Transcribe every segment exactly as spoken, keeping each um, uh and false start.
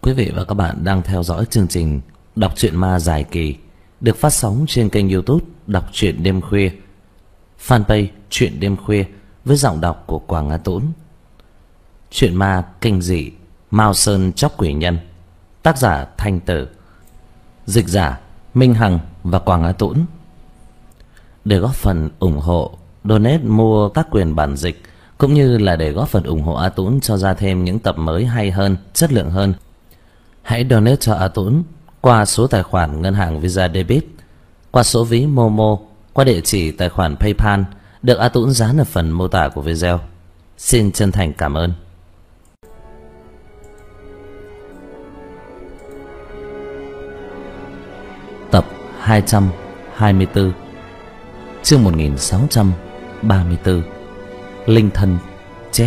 Quý vị và các bạn đang theo dõi chương trình Đọc truyện ma dài kỳ được phát sóng trên kênh YouTube Đọc truyện đêm khuya, fanpage Truyện đêm khuya với giọng đọc của Quảng Á Tũng. Truyện ma kinh dị Mao Sơn Chóc Quỷ Nhân, tác giả Thanh Tử, dịch giả Minh Hằng và Quảng Á Tũng. Để góp phần ủng hộ, donate mua các quyền bản dịch cũng như là để góp phần ủng hộ A Tũng cho ra thêm những tập mới hay hơn, chất lượng hơn, hãy donate cho A Tũng qua số tài khoản ngân hàng Visa Debit, qua số ví Momo, qua địa chỉ tài khoản PayPal được A Tũng dán ở phần mô tả của video. Xin chân thành cảm ơn. Tập hai trăm hai mươi tư, chương một nghìn sáu trăm ba mươi tư, Linh Thân chết.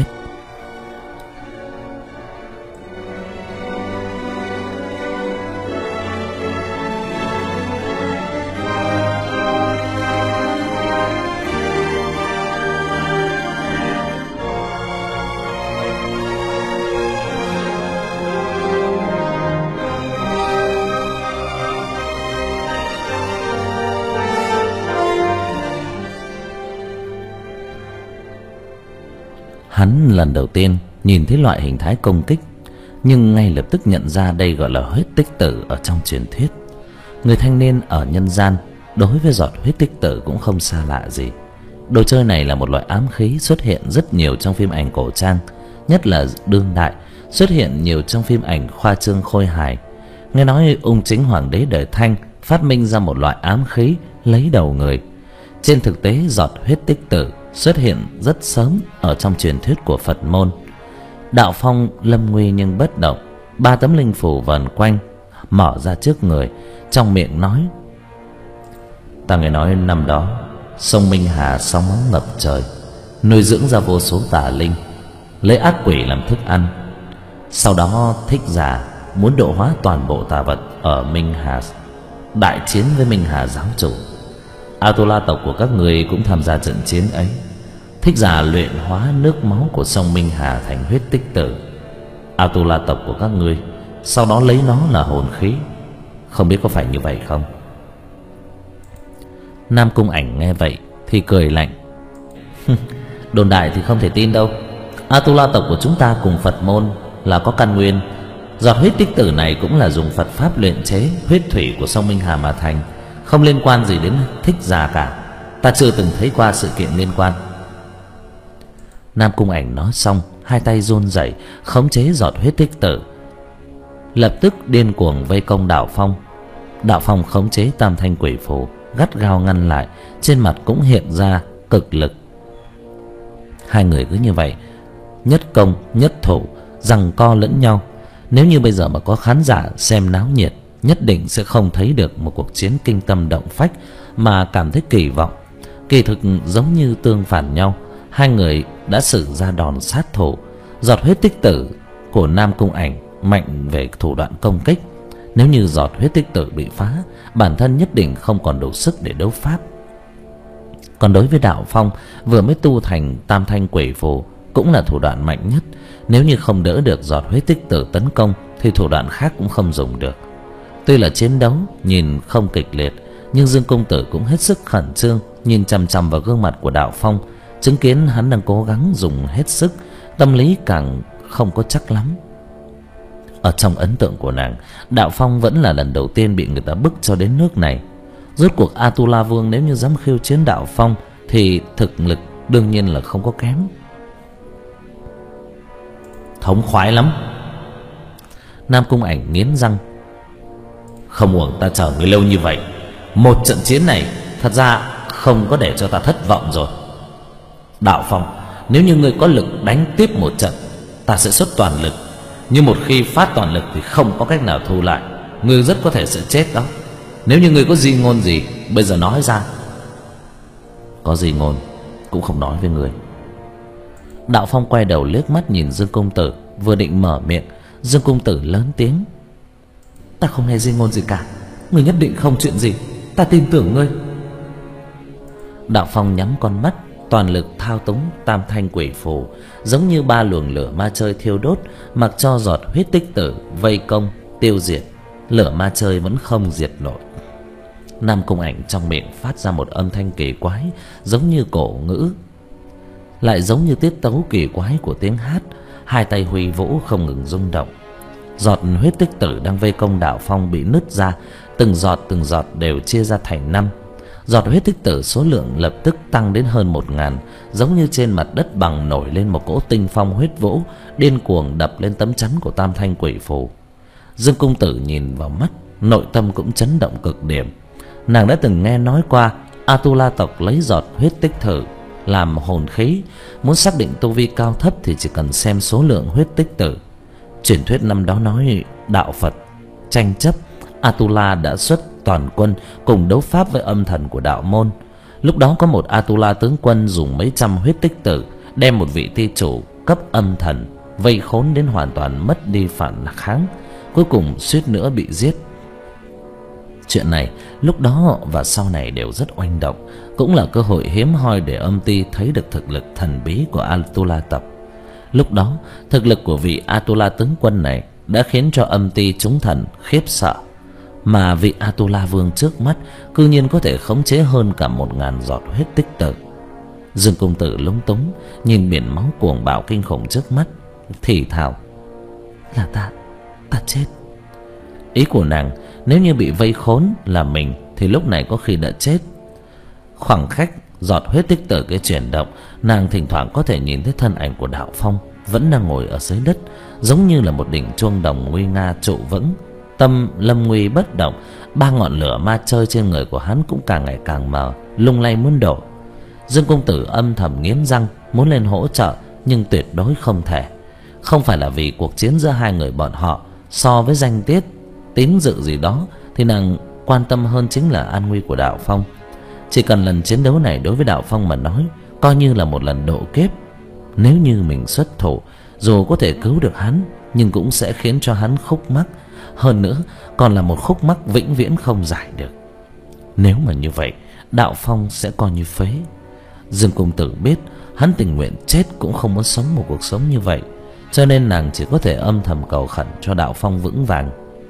Hắn lần đầu tiên nhìn thấy loại hình thái công kích, nhưng ngay lập tức nhận ra đây gọi là huyết tích tử ở trong truyền thuyết. Người thanh niên ở nhân gian đối với giọt huyết tích tử cũng không xa lạ gì. Đồ chơi này là một loại ám khí xuất hiện rất nhiều trong phim ảnh cổ trang, nhất là đương đại xuất hiện nhiều trong phim ảnh khoa trương khôi hài. Nghe nói ung chính hoàng đế đời Thanh phát minh ra một loại ám khí lấy đầu người. Trên thực tế, giọt huyết tích tử xuất hiện rất sớm ở trong truyền thuyết của Phật môn. Đạo Phong lâm nguy nhưng bất động, ba tấm linh phù vần quanh mở ra trước người, trong miệng nói: ta nghe nói năm đó sông Minh Hà sóng máu ngập trời, nuôi dưỡng ra vô số tà linh, lấy ác quỷ làm thức ăn. Sau đó Thích Giả muốn độ hóa toàn bộ tà vật ở Minh Hà, đại chiến với Minh Hà giáo chủ. Atula tộc của các người cũng tham gia trận chiến ấy. Thích Giả luyện hóa nước máu của sông Minh Hà thành huyết tích tử. Atula tộc của các ngươi sau đó lấy nó là hồn khí. Không biết có phải như vậy không? Nam Cung Ảnh nghe vậy thì cười lạnh: đồn đại thì không thể tin đâu. Atula tộc của chúng ta cùng Phật môn là có căn nguyên. Giọt huyết tích tử này cũng là dùng Phật pháp luyện chế huyết thủy của sông Minh Hà mà thành, không liên quan gì đến Thích Giả cả. Ta chưa từng thấy qua sự kiện liên quan. Nam Cung Ảnh nói xong, hai tay run rẩy khống chế giọt huyết tích tử, lập tức điên cuồng vây công Đạo Phong. Đạo Phong khống chế tam thanh quỷ phù gắt gao ngăn lại, trên mặt cũng hiện ra cực lực. Hai người cứ như vậy nhất công nhất thủ, giằng co lẫn nhau. Nếu như bây giờ mà có khán giả xem náo nhiệt, nhất định sẽ không thấy được một cuộc chiến kinh tâm động phách mà cảm thấy kỳ vọng. Kỳ thực giống như tương phản nhau. Hai người đã sử ra đòn sát thủ. Giọt huyết tích tử của Nam Cung Ảnh mạnh về thủ đoạn công kích. Nếu như giọt huyết tích tử bị phá, bản thân nhất định không còn đủ sức để đấu pháp. Còn đối với Đạo Phong, vừa mới tu thành tam thanh quỷ phù cũng là thủ đoạn mạnh nhất. Nếu như không đỡ được giọt huyết tích tử tấn công thì thủ đoạn khác cũng không dùng được. Tuy là chiến đấu nhìn không kịch liệt, nhưng Dương công tử cũng hết sức khẩn trương, nhìn chằm chằm vào gương mặt của Đạo Phong, chứng kiến hắn đang cố gắng dùng hết sức, tâm lý càng không có chắc lắm. Ở trong ấn tượng của nàng, Đạo Phong vẫn là lần đầu tiên bị người ta bức cho đến nước này. Rốt cuộc Atula Vương nếu như dám khiêu chiến Đạo Phong thì thực lực đương nhiên là không có kém. Thống khoái lắm. Nam Cung Ảnh nghiến răng: không uổng ta chờ người lâu như vậy. Một trận chiến này thật ra không có để cho ta thất vọng rồi. Đạo Phong, nếu như ngươi có lực đánh tiếp một trận, ta sẽ xuất toàn lực. Nhưng một khi phát toàn lực thì không có cách nào thu lại. Ngươi rất có thể sẽ chết đó. Nếu như ngươi có di ngôn gì, bây giờ nói ra. Có di ngôn cũng không nói với ngươi. Đạo Phong quay đầu liếc mắt nhìn Dương công tử, vừa định mở miệng, Dương công tử lớn tiếng: ta không nghe di ngôn gì cả. Ngươi nhất định không chuyện gì, ta tin tưởng ngươi. Đạo Phong nhắm con mắt, toàn lực thao túng tam thanh quỷ phù, giống như ba luồng lửa ma chơi thiêu đốt, mặc cho giọt huyết tích tử vây công tiêu diệt, lửa ma chơi vẫn không diệt nổi. Nam Cung Ảnh trong miệng phát ra một âm thanh kỳ quái, giống như cổ ngữ, lại giống như tiết tấu kỳ quái của tiếng hát. Hai tay huy vũ không ngừng rung động. Giọt huyết tích tử đang vây công Đạo Phong bị nứt ra, từng giọt từng giọt đều chia ra thành năm. Giọt huyết tích tử số lượng lập tức tăng đến hơn một ngàn, giống như trên mặt đất bằng nổi lên một cỗ tinh phong huyết vũ, điên cuồng đập lên tấm chắn của tam thanh quỷ phù. Dương Cung Tử nhìn vào mắt, nội tâm cũng chấn động cực điểm. Nàng đã từng nghe nói qua Atula tộc lấy giọt huyết tích tử làm hồn khí, muốn xác định tu vi cao thấp thì chỉ cần xem số lượng huyết tích tử. Truyền thuyết năm đó nói đạo Phật tranh chấp, Atula đã xuất toàn quân cùng đấu pháp với âm thần của đạo môn. Lúc đó có một Atula tướng quân dùng mấy trăm huyết tích tử đem một vị ty chủ cấp âm thần vây khốn đến hoàn toàn mất đi phản kháng, cuối cùng suýt nữa bị giết. Chuyện này lúc đó và sau này đều rất oanh động, cũng là cơ hội hiếm hoi để âm ty thấy được thực lực thần bí của Atula tộc. Lúc đó thực lực của vị Atula tướng quân này đã khiến cho âm ty chúng thần khiếp sợ, mà vị Atula vương trước mắt cư nhiên có thể khống chế hơn cả một ngàn giọt huyết tích tử. Dương Công Tử lúng túng nhìn biển máu cuồng bạo kinh khủng trước mắt, thì thào: là ta, ta chết. Ý của nàng nếu như bị vây khốn là mình thì lúc này có khi đã chết. Khoảng khắc giọt huyết tích tử cái chuyển động, nàng thỉnh thoảng có thể nhìn thấy thân ảnh của Đạo Phong vẫn đang ngồi ở dưới đất, giống như là một đỉnh chuông đồng nguy nga trụ vững, tâm lâm nguy bất động. Ba ngọn lửa ma chơi trên người của hắn cũng càng ngày càng mờ, lung lay muốn đổ. Dương Công Tử âm thầm nghiến răng muốn lên hỗ trợ, nhưng tuyệt đối không thể. Không phải là vì cuộc chiến giữa hai người bọn họ so với danh tiết tín dự gì đó, thì nàng quan tâm hơn chính là an nguy của Đạo Phong. Chỉ cần lần chiến đấu này đối với Đạo Phong mà nói coi như là một lần độ kiếp. Nếu như mình xuất thủ, dù có thể cứu được hắn, nhưng cũng sẽ khiến cho hắn khúc mắc, hơn nữa còn là một khúc mắc vĩnh viễn không giải được. Nếu mà như vậy, Đạo Phong sẽ coi như phế. Dương Công Tử biết hắn tình nguyện chết cũng không muốn sống một cuộc sống như vậy, cho nên nàng chỉ có thể âm thầm cầu khẩn cho Đạo Phong vững vàng.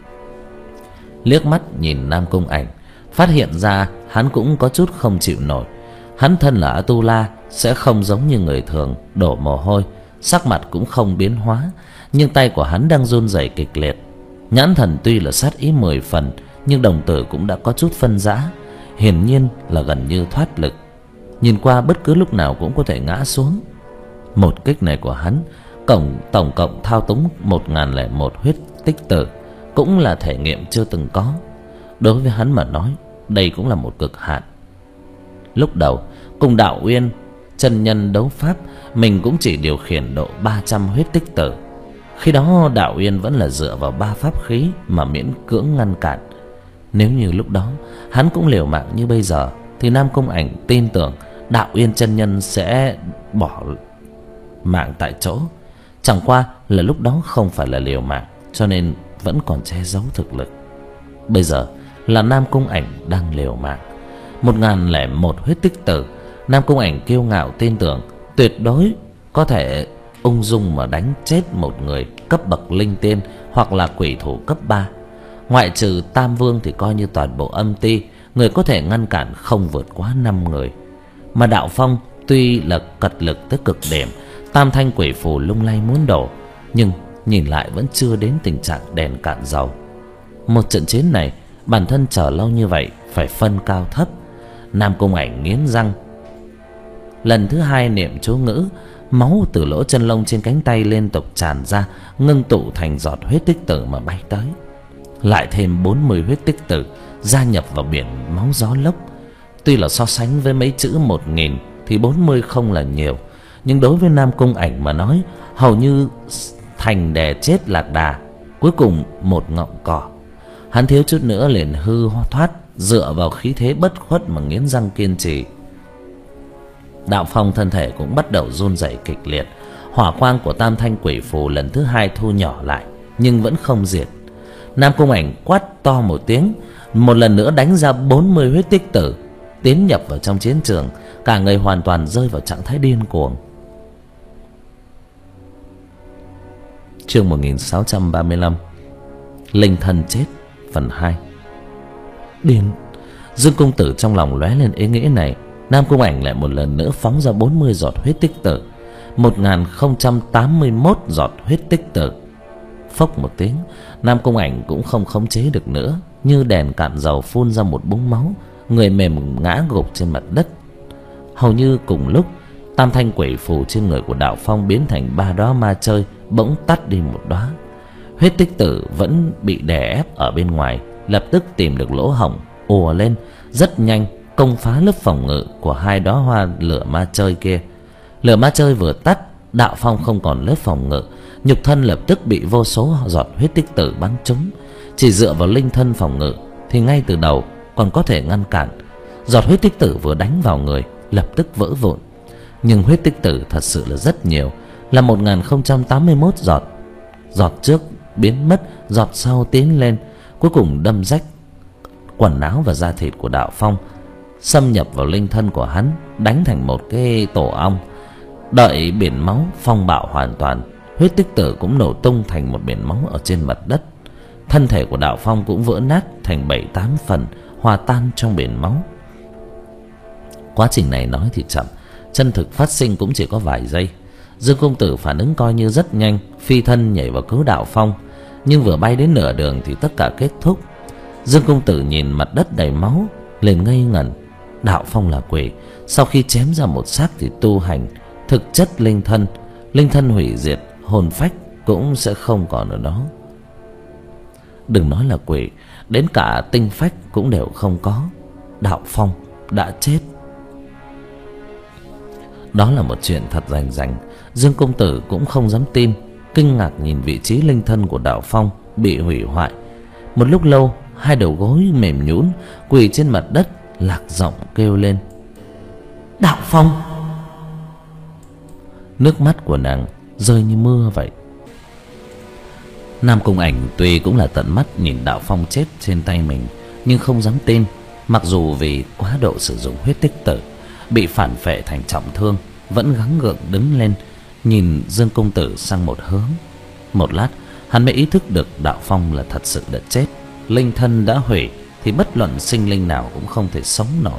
Liếc mắt nhìn Nam Cung Ảnh, phát hiện ra hắn cũng có chút không chịu nổi. Hắn thân là Atula, sẽ không giống như người thường đổ mồ hôi, sắc mặt cũng không biến hóa, nhưng tay của hắn đang run rẩy kịch liệt. Nhãn thần tuy là sát ý mười phần, nhưng đồng tử cũng đã có chút phân rã, hiển nhiên là gần như thoát lực, nhìn qua bất cứ lúc nào cũng có thể ngã xuống. Một kích này của hắn tổng tổng cộng thao túng một ngàn lẻ một huyết tích tử, cũng là thể nghiệm chưa từng có. Đối với hắn mà nói, đây cũng là một cực hạn. Lúc đầu cùng Đạo Uyên chân nhân đấu pháp, mình cũng chỉ điều khiển độ ba trăm huyết tích tử. Khi đó Đạo Uyên vẫn là dựa vào ba pháp khí mà miễn cưỡng ngăn cản. Nếu như lúc đó hắn cũng liều mạng như bây giờ, thì Nam Cung Ảnh tin tưởng Đạo Uyên chân nhân sẽ bỏ mạng tại chỗ. Chẳng qua là lúc đó không phải là liều mạng, cho nên vẫn còn che giấu thực lực. Bây giờ là Nam Cung Ảnh đang liều mạng. Một ngàn lẻ một huyết tích tử, Nam Cung Ảnh kiêu ngạo tin tưởng tuyệt đối có thể ung dung mà đánh chết một người cấp bậc linh tiên hoặc là quỷ thủ cấp ba. Ngoại trừ Tam Vương thì coi như toàn bộ âm ty, người có thể ngăn cản không vượt quá năm người. Mà Đạo Phong tuy là cật lực tới cực điểm, tam thanh quỷ phù lung lay muốn đổ, nhưng nhìn lại vẫn chưa đến tình trạng đèn cạn dầu. Một trận chiến này bản thân chờ lâu như vậy phải phân cao thấp. Nam Cung Ảnh nghiến răng, lần thứ hai niệm chú ngữ, máu từ lỗ chân lông trên cánh tay liên tục tràn ra, ngưng tụ thành giọt huyết tích tử mà bay tới. Lại thêm bốn mươi huyết tích tử gia nhập vào biển máu gió lốc. Tuy là so sánh với mấy chữ một nghìn thì bốn mươi không là nhiều, nhưng đối với Nam Cung Ảnh mà nói, hầu như thành đè chết lạc đà, cuối cùng một ngọn cỏ. Hắn thiếu chút nữa liền hư thoát, dựa vào khí thế bất khuất mà nghiến răng kiên trì. Đạo Phong thân thể cũng bắt đầu run rẩy kịch liệt. Hỏa quang của tam thanh quỷ phù lần thứ hai thu nhỏ lại, nhưng vẫn không diệt. Nam Cung Ảnh quát to một tiếng, một lần nữa đánh ra bốn mươi huyết tích tử, tiến nhập vào trong chiến trường, cả người hoàn toàn rơi vào trạng thái điên cuồng. Chương một nghìn sáu trăm ba mươi lăm. Linh thân chết phần hai. Điên. Dương công tử trong lòng lóe lên ý nghĩ này. Nam Cung Ảnh lại một lần nữa phóng ra bốn mươi giọt huyết tích tử. Một nghìn không trăm tám mươi mốt giọt huyết tích tử. Phốc một tiếng, Nam Cung Ảnh cũng không khống chế được nữa, như đèn cạn dầu phun ra một búng máu, người mềm ngã gục trên mặt đất. Hầu như cùng lúc, tam thanh quỷ phù trên người của Đạo Phong biến thành ba đóa ma chơi, bỗng tắt đi một đóa. Huyết tích tử vẫn bị đè ép ở bên ngoài, lập tức tìm được lỗ hổng, ùa lên rất nhanh, công phá lớp phòng ngự của hai đóa hoa lửa ma chơi kia. Lửa ma chơi vừa tắt, Đạo Phong không còn lớp phòng ngự, nhục thân lập tức bị vô số giọt huyết tích tử bắn trúng. Chỉ dựa vào linh thân phòng ngự thì ngay từ đầu còn có thể ngăn cản. Giọt huyết tích tử vừa đánh vào người lập tức vỡ vụn. Nhưng huyết tích tử thật sự là rất nhiều, là một nghìn không trăm tám mươi mốt giọt. Giọt trước biến mất, giọt sau tiến lên, cuối cùng đâm rách quần áo và da thịt của Đạo Phong, xâm nhập vào linh thân của hắn, đánh thành một cái tổ ong. Đợi biển máu phong bạo hoàn toàn, huyết tích tử cũng nổ tung thành một biển máu ở trên mặt đất. Thân thể của Đạo Phong cũng vỡ nát thành bảy tám phần, hòa tan trong biển máu. Quá trình này nói thì chậm, chân thực phát sinh cũng chỉ có vài giây. Dương công tử phản ứng coi như rất nhanh, phi thân nhảy vào cứu Đạo Phong. Nhưng vừa bay đến nửa đường thì tất cả kết thúc. Dương công tử nhìn mặt đất đầy máu, liền ngây ngẩn. Đạo Phong là quỷ, sau khi chém ra một xác thì tu hành, thực chất linh thân, linh thân hủy diệt, hồn phách cũng sẽ không còn ở đó. Đừng nói là quỷ, đến cả tinh phách cũng đều không có. Đạo Phong đã chết. Đó là một chuyện thật rành rành. Dương công tử cũng không dám tin, kinh ngạc nhìn vị trí linh thân của Đạo Phong bị hủy hoại. Một lúc lâu, hai đầu gối mềm nhũn quỳ trên mặt đất, lạc giọng kêu lên: Đạo Phong! Nước mắt của nàng rơi như mưa vậy. Nam Cung Ảnh tuy cũng là tận mắt nhìn Đạo Phong chết trên tay mình, nhưng không dám tin. Mặc dù vì quá độ sử dụng huyết tích tử, bị phản phệ thành trọng thương, vẫn gắng gượng đứng lên, nhìn Dương công tử sang một hướng. Một lát, hắn mới ý thức được Đạo Phong là thật sự đã chết. Linh thân đã hủy thì bất luận sinh linh nào cũng không thể sống nổi.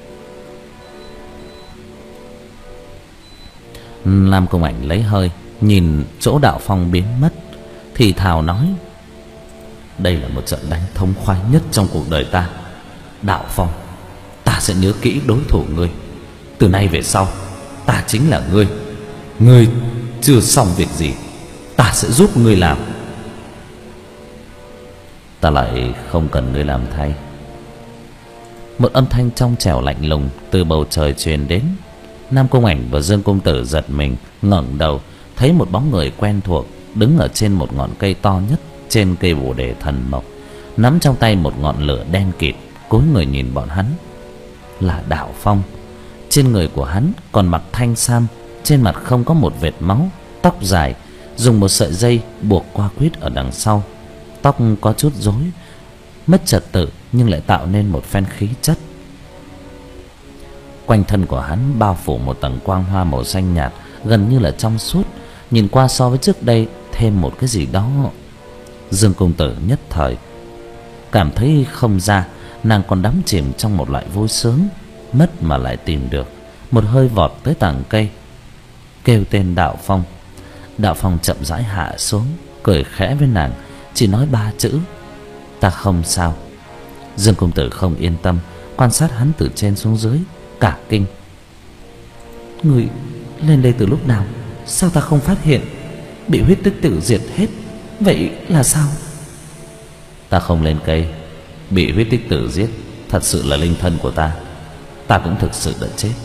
Nam Cung Ảnh lấy hơi, nhìn chỗ Đạo Phong biến mất, thì thào nói: Đây là một trận đánh thống khoái nhất trong cuộc đời ta. Đạo Phong, ta sẽ nhớ kỹ đối thủ ngươi. Từ nay về sau, ta chính là ngươi. Ngươi chưa xong việc gì, ta sẽ giúp ngươi làm. Ta lại không cần ngươi làm thay. Một âm thanh trong trẻo lạnh lùng từ bầu trời truyền đến. Nam Cung Ảnh và Dương công tử giật mình, ngẩng đầu thấy một bóng người quen thuộc đứng ở trên một ngọn cây to nhất trên cây bồ đề thần mộc, nắm trong tay một ngọn lửa đen kịt, cúi người nhìn bọn hắn. Là Đạo Phong. Trên người của hắn còn mặc thanh sam, trên mặt không có một vệt máu, tóc dài, dùng một sợi dây buộc qua quýt ở đằng sau. Tóc có chút rối, mất trật tự nhưng lại tạo nên một phen khí chất. Quanh thân của hắn bao phủ một tầng quang hoa màu xanh nhạt, gần như là trong suốt, nhìn qua so với trước đây thêm một cái gì đó. Dương công tử nhất thời cảm thấy không ra, nàng còn đắm chìm trong một loại vui sướng, mất mà lại tìm được, một hơi vọt tới tầng cây, kêu tên Đạo Phong. Đạo Phong chậm rãi hạ xuống, cười khẽ với nàng, chỉ nói ba chữ: Ta không sao. Dương công tử không yên tâm, quan sát hắn từ trên xuống dưới, cả kinh: Người lên đây từ lúc nào? Sao ta không phát hiện? Bị huyết tích tử diệt hết, vậy là sao? Ta không lên cây, bị huyết tích tử giết, thật sự là linh thân của ta. Ta cũng thực sự đã chết.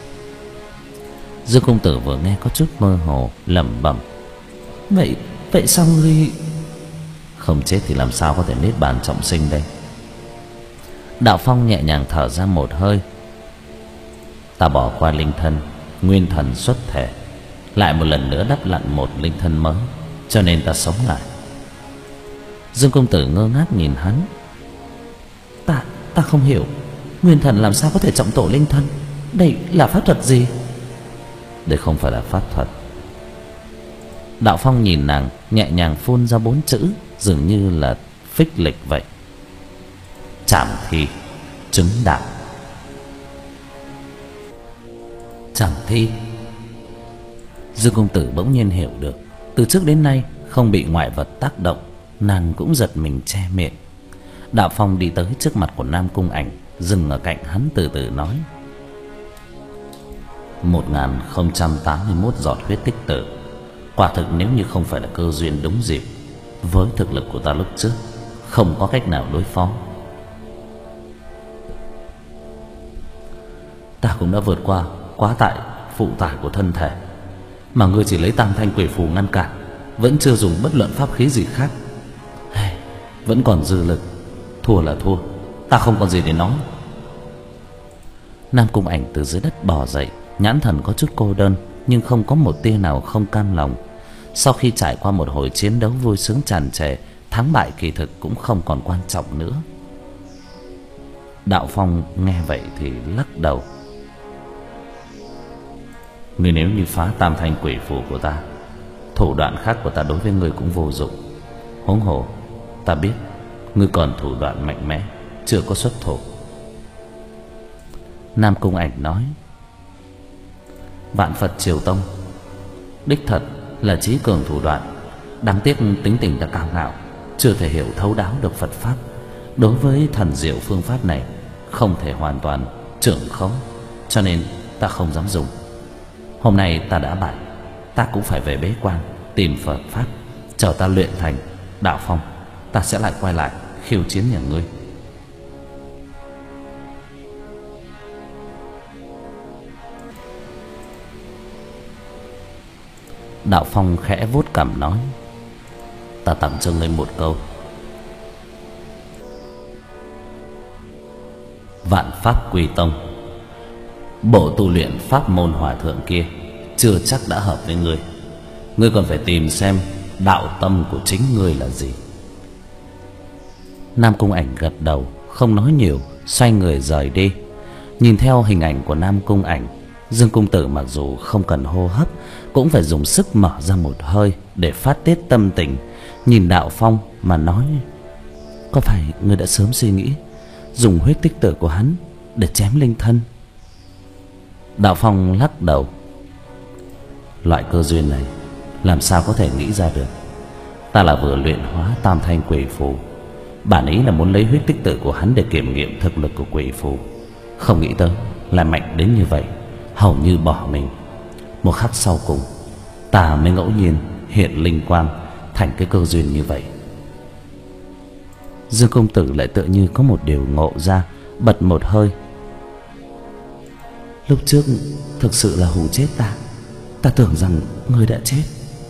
Dương công tử vừa nghe có chút mơ hồ, lẩm bẩm: Vậy, vậy sao ngươi... Không chết thì làm sao có thể niết bàn trọng sinh đây? Đạo Phong nhẹ nhàng thở ra một hơi: Ta bỏ qua linh thân, nguyên thần xuất thể, lại một lần nữa đắp lặn một linh thân mới, cho nên ta sống lại. Dương công tử ngơ ngác nhìn hắn: Ta, ta không hiểu, nguyên thần làm sao có thể trọng tổ linh thân? Đây là pháp thuật gì? Đây không phải là pháp thuật. Đạo Phong nhìn nàng, nhẹ nhàng phun ra bốn chữ, dường như là phích lịch vậy. Trảm thi chứng đạo. Trảm thi. Dương công tử bỗng nhiên hiểu được, từ trước đến nay không bị ngoại vật tác động, nàng cũng giật mình che miệng. Đạo Phong đi tới trước mặt của Nam Cung Ảnh, dừng ở cạnh hắn từ từ nói: một nghìn không trăm tám mươi mốt giọt huyết tích tử. Quả thực nếu như không phải là cơ duyên đúng dịp, với thực lực của ta lúc trước, không có cách nào đối phó. Ta cũng đã vượt qua quá tải phụ tải của thân thể, mà ngươi chỉ lấy tam thanh quỷ phù ngăn cản, vẫn chưa dùng bất luận pháp khí gì khác. Hey, vẫn còn dư lực. Thua là thua, ta không còn gì để nói. Nam Cung Ảnh từ dưới đất bò dậy, nhãn thần có chút cô đơn, nhưng không có một tia nào không cam lòng. Sau khi trải qua một hồi chiến đấu vui sướng tràn trề, thắng bại kỳ thực cũng không còn quan trọng nữa. Đạo Phong nghe vậy thì lắc đầu: ngươi nếu như phá tam thanh quỷ phù của ta, thủ đoạn khác của ta đối với ngươi cũng vô dụng. Huống hồ ta biết ngươi còn thủ đoạn mạnh mẽ, chưa có xuất thủ. Nam Cung Ảnh nói: Vạn Phật Triều Tông đích thật là trí cường thủ đoạn, đáng tiếc tính tình ta cao ngạo, chưa thể hiểu thấu đáo được Phật pháp. Đối với thần diệu phương pháp này không thể hoàn toàn trưởng khống, cho nên ta không dám dùng. Hôm nay ta đã bại, ta cũng phải về bế quan tìm Phật pháp. Chờ ta luyện thành, Đạo Phong, ta sẽ lại quay lại khiêu chiến nhà ngươi. Đạo Phong khẽ vuốt cằm nói: ta tặng cho ngươi một câu: vạn pháp quy tông. Bộ tu luyện pháp môn hòa thượng kia chưa chắc đã hợp với ngươi. Ngươi còn phải tìm xem đạo tâm của chính ngươi là gì. Nam Cung Ảnh gật đầu, không nói nhiều, xoay người rời đi. Nhìn theo hình ảnh của Nam Cung Ảnh, Dương công tử mặc dù không cần hô hấp cũng phải dùng sức mở ra một hơi để phát tiết tâm tình, nhìn Đạo Phong mà nói: có phải ngươi đã sớm suy nghĩ dùng huyết tích tử của hắn để chém linh thân? Đạo Phong lắc đầu: loại cơ duyên này làm sao có thể nghĩ ra được. Ta là vừa luyện hóa tam thanh quỷ phù, bản ý là muốn lấy huyết tích tử của hắn để kiểm nghiệm thực lực của quỷ phù, không nghĩ tới lại mạnh đến như vậy, hầu như bỏ mình. Một khắc sau cùng, ta mới ngẫu nhiên hiện linh quang thành cái cơ duyên như vậy. Dương công tử lại tựa như có một điều ngộ ra, bật một hơi: lúc trước thực sự là hù chết ta, ta tưởng rằng ngươi đã chết.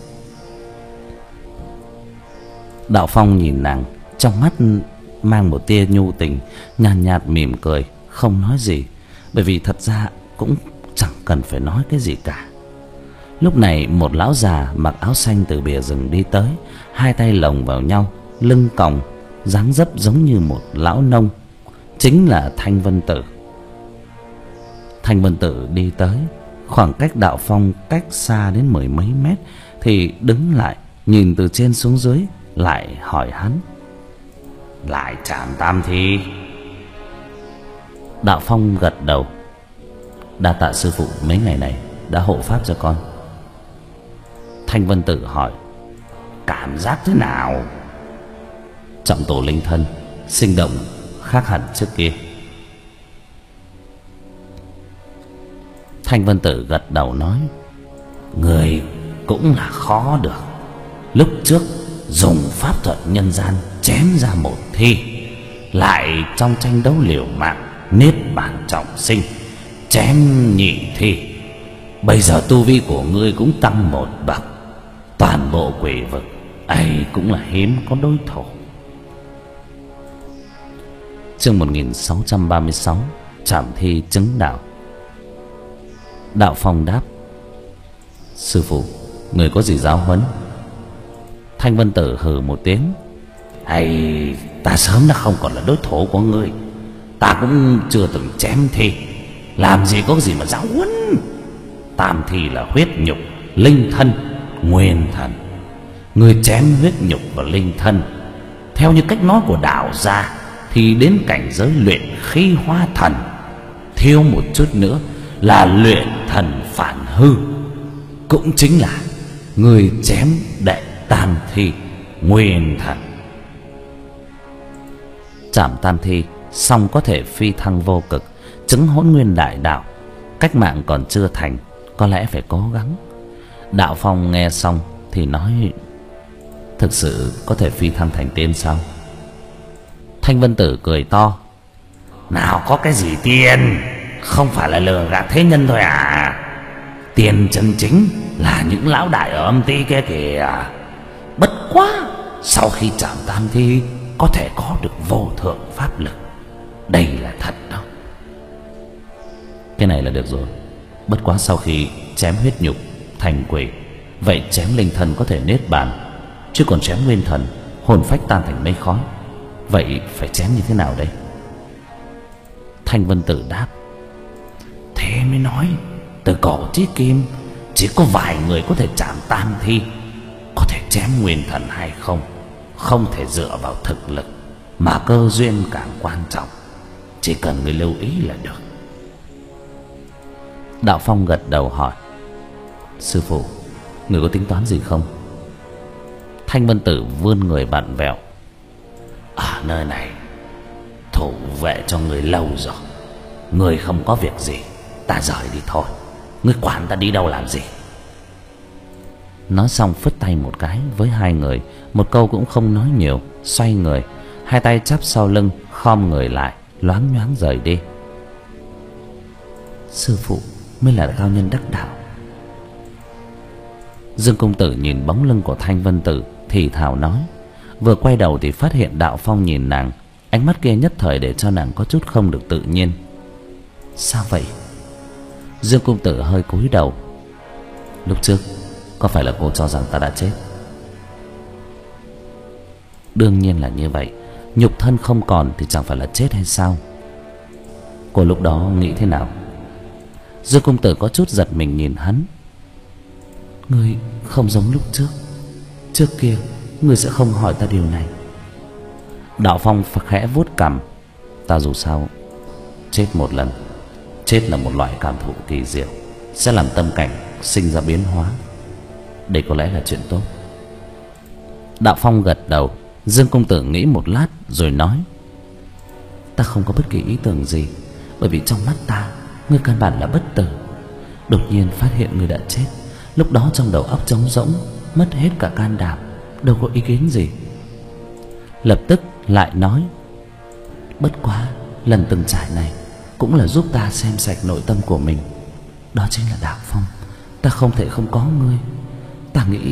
Đạo Phong nhìn nàng, trong mắt mang một tia nhu tình, nhàn nhạt, nhạt mỉm cười, không nói gì, bởi vì thật ra cũng chẳng cần phải nói cái gì cả. Lúc này một lão già mặc áo xanh từ bìa rừng đi tới, hai tay lồng vào nhau, lưng còng, dáng dấp giống như một lão nông, chính là Thanh Vân Tử. Thanh Vân Tử đi tới, khoảng cách Đạo Phong cách xa đến mười mấy mét, thì đứng lại nhìn từ trên xuống dưới, lại hỏi hắn: lại chạm tam thi? Đạo Phong gật đầu: đa tạ sư phụ mấy ngày này đã hộ pháp cho con. Thanh Vân Tử hỏi: cảm giác thế nào? Trọng tổ linh thân, sinh động khác hẳn trước kia. Thanh Vân Tử gật đầu nói: người cũng là khó được. Lúc trước dùng pháp thuật nhân gian chém ra một thi, lại trong tranh đấu liều mạng niết bàn trọng sinh chém nhị thi. Bây giờ tu vi của ngươi cũng tăng một bậc, toàn bộ quỷ vực ấy cũng là hiếm có đối thủ. Chương một nghìn sáu trăm ba mươi sáu, Trảm thi chứng đạo. Đạo Phong đáp: sư phụ, người có gì giáo huấn? Thanh Vân Tử hừ một tiếng: hay ta sớm đã không còn là đối thủ của ngươi. Ta cũng chưa từng chém thi, làm gì có gì mà giáo huấn. Tam thi là huyết nhục, linh thân, nguyên thần. Ngươi chém huyết nhục và linh thân, theo như cách nói của đạo gia, thì đến cảnh giới luyện khí hóa thần. Thiếu một chút nữa là luyện thần phản hư, cũng chính là người chém đệ tam thi nguyên thần. Chảm tam thi xong có thể phi thăng vô cực, chứng hỗn nguyên đại đạo. Cách mạng còn chưa thành, có lẽ phải cố gắng. Đạo Phong nghe xong thì nói: thực sự có thể phi thăng thành tiên sao? Thanh Vân Tử cười to: nào có cái gì tiên, không phải là lừa gạt thế nhân thôi à. Tiên chân chính là những lão đại ở âm ty kia kìa. Bất quá sau khi chạm tam thi có thể có được vô thượng pháp lực, đây là thật đó. Cái này là được rồi. Bất quá sau khi chém huyết nhục thành quỷ, vậy chém linh thân có thể niết bàn, chứ còn chém nguyên thần, hồn phách tan thành mây khói, vậy phải chém như thế nào đây? Thanh Vân Tử đáp: thế mới nói từ cổ chí kim chỉ có vài người có thể chạm tam thi. Có thể chém nguyên thần hay không, không thể dựa vào thực lực, mà cơ duyên càng quan trọng. Chỉ cần người lưu ý là được. Đạo Phong gật đầu hỏi: sư phụ, người có tính toán gì không? Thanh Vân Tử vươn người vặn vẹo: ở nơi này thủ vệ cho người lâu rồi, người không có việc gì, ta rời đi thôi. Ngươi quản ta đi đâu làm gì? Nói xong phất tay một cái với hai người, một câu cũng không nói nhiều, xoay người, hai tay chắp sau lưng, khom người lại, loáng nhoáng rời đi. Sư phụ mới là cao nhân đắc đạo. Dương công tử nhìn bóng lưng của Thanh Vân Tử thì thào nói. Vừa quay đầu thì phát hiện Đạo Phong nhìn nàng, ánh mắt kia nhất thời để cho nàng có chút không được tự nhiên. Sao vậy? Dương công tử hơi cúi đầu. Lúc trước có phải là cô cho rằng ta đã chết? Đương nhiên là như vậy. Nhục thân không còn thì chẳng phải là chết hay sao? Cô lúc đó nghĩ thế nào? Dương công tử có chút giật mình nhìn hắn. Ngươi không giống lúc trước. Trước kia ngươi sẽ không hỏi ta điều này. Đạo Phong khẽ vuốt cằm. Ta dù sao chết một lần, chết là một loại cảm thụ kỳ diệu, sẽ làm tâm cảnh sinh ra biến hóa. Đây có lẽ là chuyện tốt. Đạo Phong gật đầu. Dương công tử nghĩ một lát rồi nói: ta không có bất kỳ ý tưởng gì, bởi vì trong mắt ta ngươi căn bản là bất tử. Đột nhiên phát hiện ngươi đã chết, lúc đó trong đầu óc trống rỗng, mất hết cả can đảm, đâu có ý kiến gì. Lập tức lại nói: bất quá lần từng trải này cũng là giúp ta xem sạch nội tâm của mình. Đó chính là Đạo Phong. Ta không thể không có ngươi. Ta nghĩ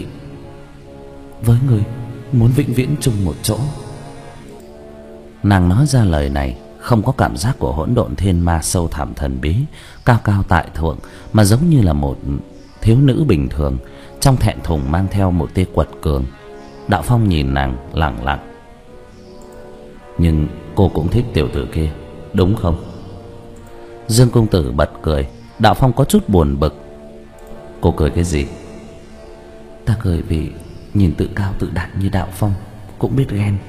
với ngươi muốn vĩnh viễn chung một chỗ. Nàng nói ra lời này không có cảm giác của hỗn độn thiên ma sâu thẳm thần bí, cao cao tại thượng, mà giống như là một thiếu nữ bình thường, trong thẹn thùng mang theo một tia quật cường. Đạo Phong nhìn nàng lẳng lặng. Nhưng cô cũng thích tiểu tử kia, đúng không? Dương công tử bật cười. Đạo Phong có chút buồn bực. Cô cười cái gì? Ta cười vì nhìn tự cao tự đại như Đạo Phong cũng biết ghen.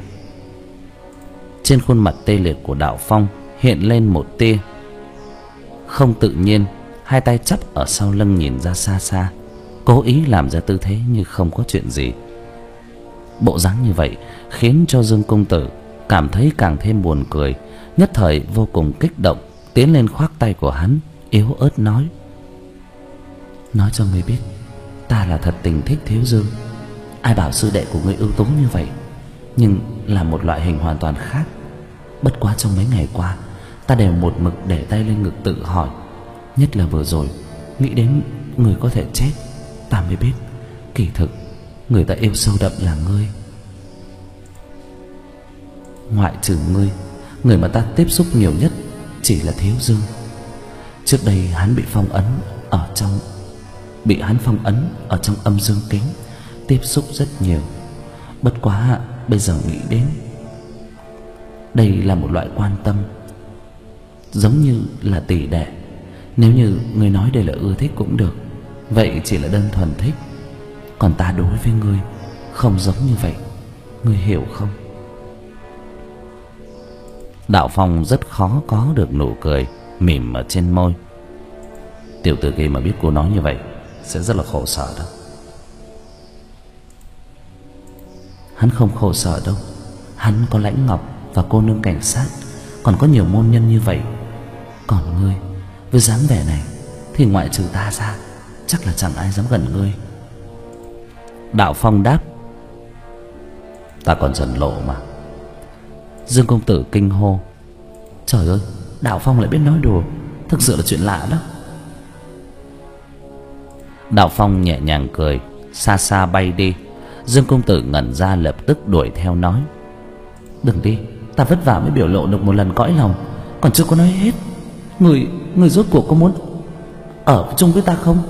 Trên khuôn mặt tê liệt của Đạo Phong hiện lên một tia không tự nhiên, hai tay chắp ở sau lưng nhìn ra xa xa, cố ý làm ra tư thế như không có chuyện gì. Bộ dáng như vậy khiến cho Dương công tử cảm thấy càng thêm buồn cười, nhất thời vô cùng kích động, tiến lên khoác tay của hắn, yếu ớt nói: nói cho ngươi biết, ta là thật tình thích Thiếu Dương. Ai bảo sư đệ của ngươi ưu tú như vậy, nhưng là một loại hình hoàn toàn khác. Bất quá trong mấy ngày qua, ta đều một mực để tay lên ngực tự hỏi, nhất là vừa rồi nghĩ đến người có thể chết, ta mới biết kỳ thực người ta yêu sâu đậm là ngươi. Ngoại trừ ngươi, người mà ta tiếp xúc nhiều nhất chỉ là Thiếu Dương. Trước đây hắn bị phong ấn ở trong bị hắn phong ấn ở trong âm dương kính, tiếp xúc rất nhiều. Bất quá bây giờ nghĩ đến, đây là một loại quan tâm, giống như là tỷ đệ. Nếu như ngươi nói đây là ưa thích cũng được, vậy chỉ là đơn thuần thích. Còn ta đối với ngươi không giống như vậy, ngươi hiểu không? Đạo Phong rất khó có được nụ cười mỉm ở trên môi. Tiểu tử kia mà biết cô nói như vậy sẽ rất là khổ sở đó. Hắn không khổ sở đâu. Hắn có Lãnh Ngọc và cô nương cảnh sát, còn có nhiều môn nhân như vậy. Còn ngươi với dáng vẻ này thì ngoại trừ ta ra chắc là chẳng ai dám gần ngươi. Đạo Phong đáp. Ta còn Trần Lộ mà. Dương công tử kinh hô. Trời ơi, Đạo Phong lại biết nói đùa, thực sự là chuyện lạ đó. Đạo Phong nhẹ nhàng cười, xa xa bay đi. Dương công tử ngẩn ra, lập tức đuổi theo nói. Đừng đi, ta vất vả mới biểu lộ được một lần cõi lòng, còn chưa có nói hết. Người, người rốt cuộc có muốn ở chung với ta không?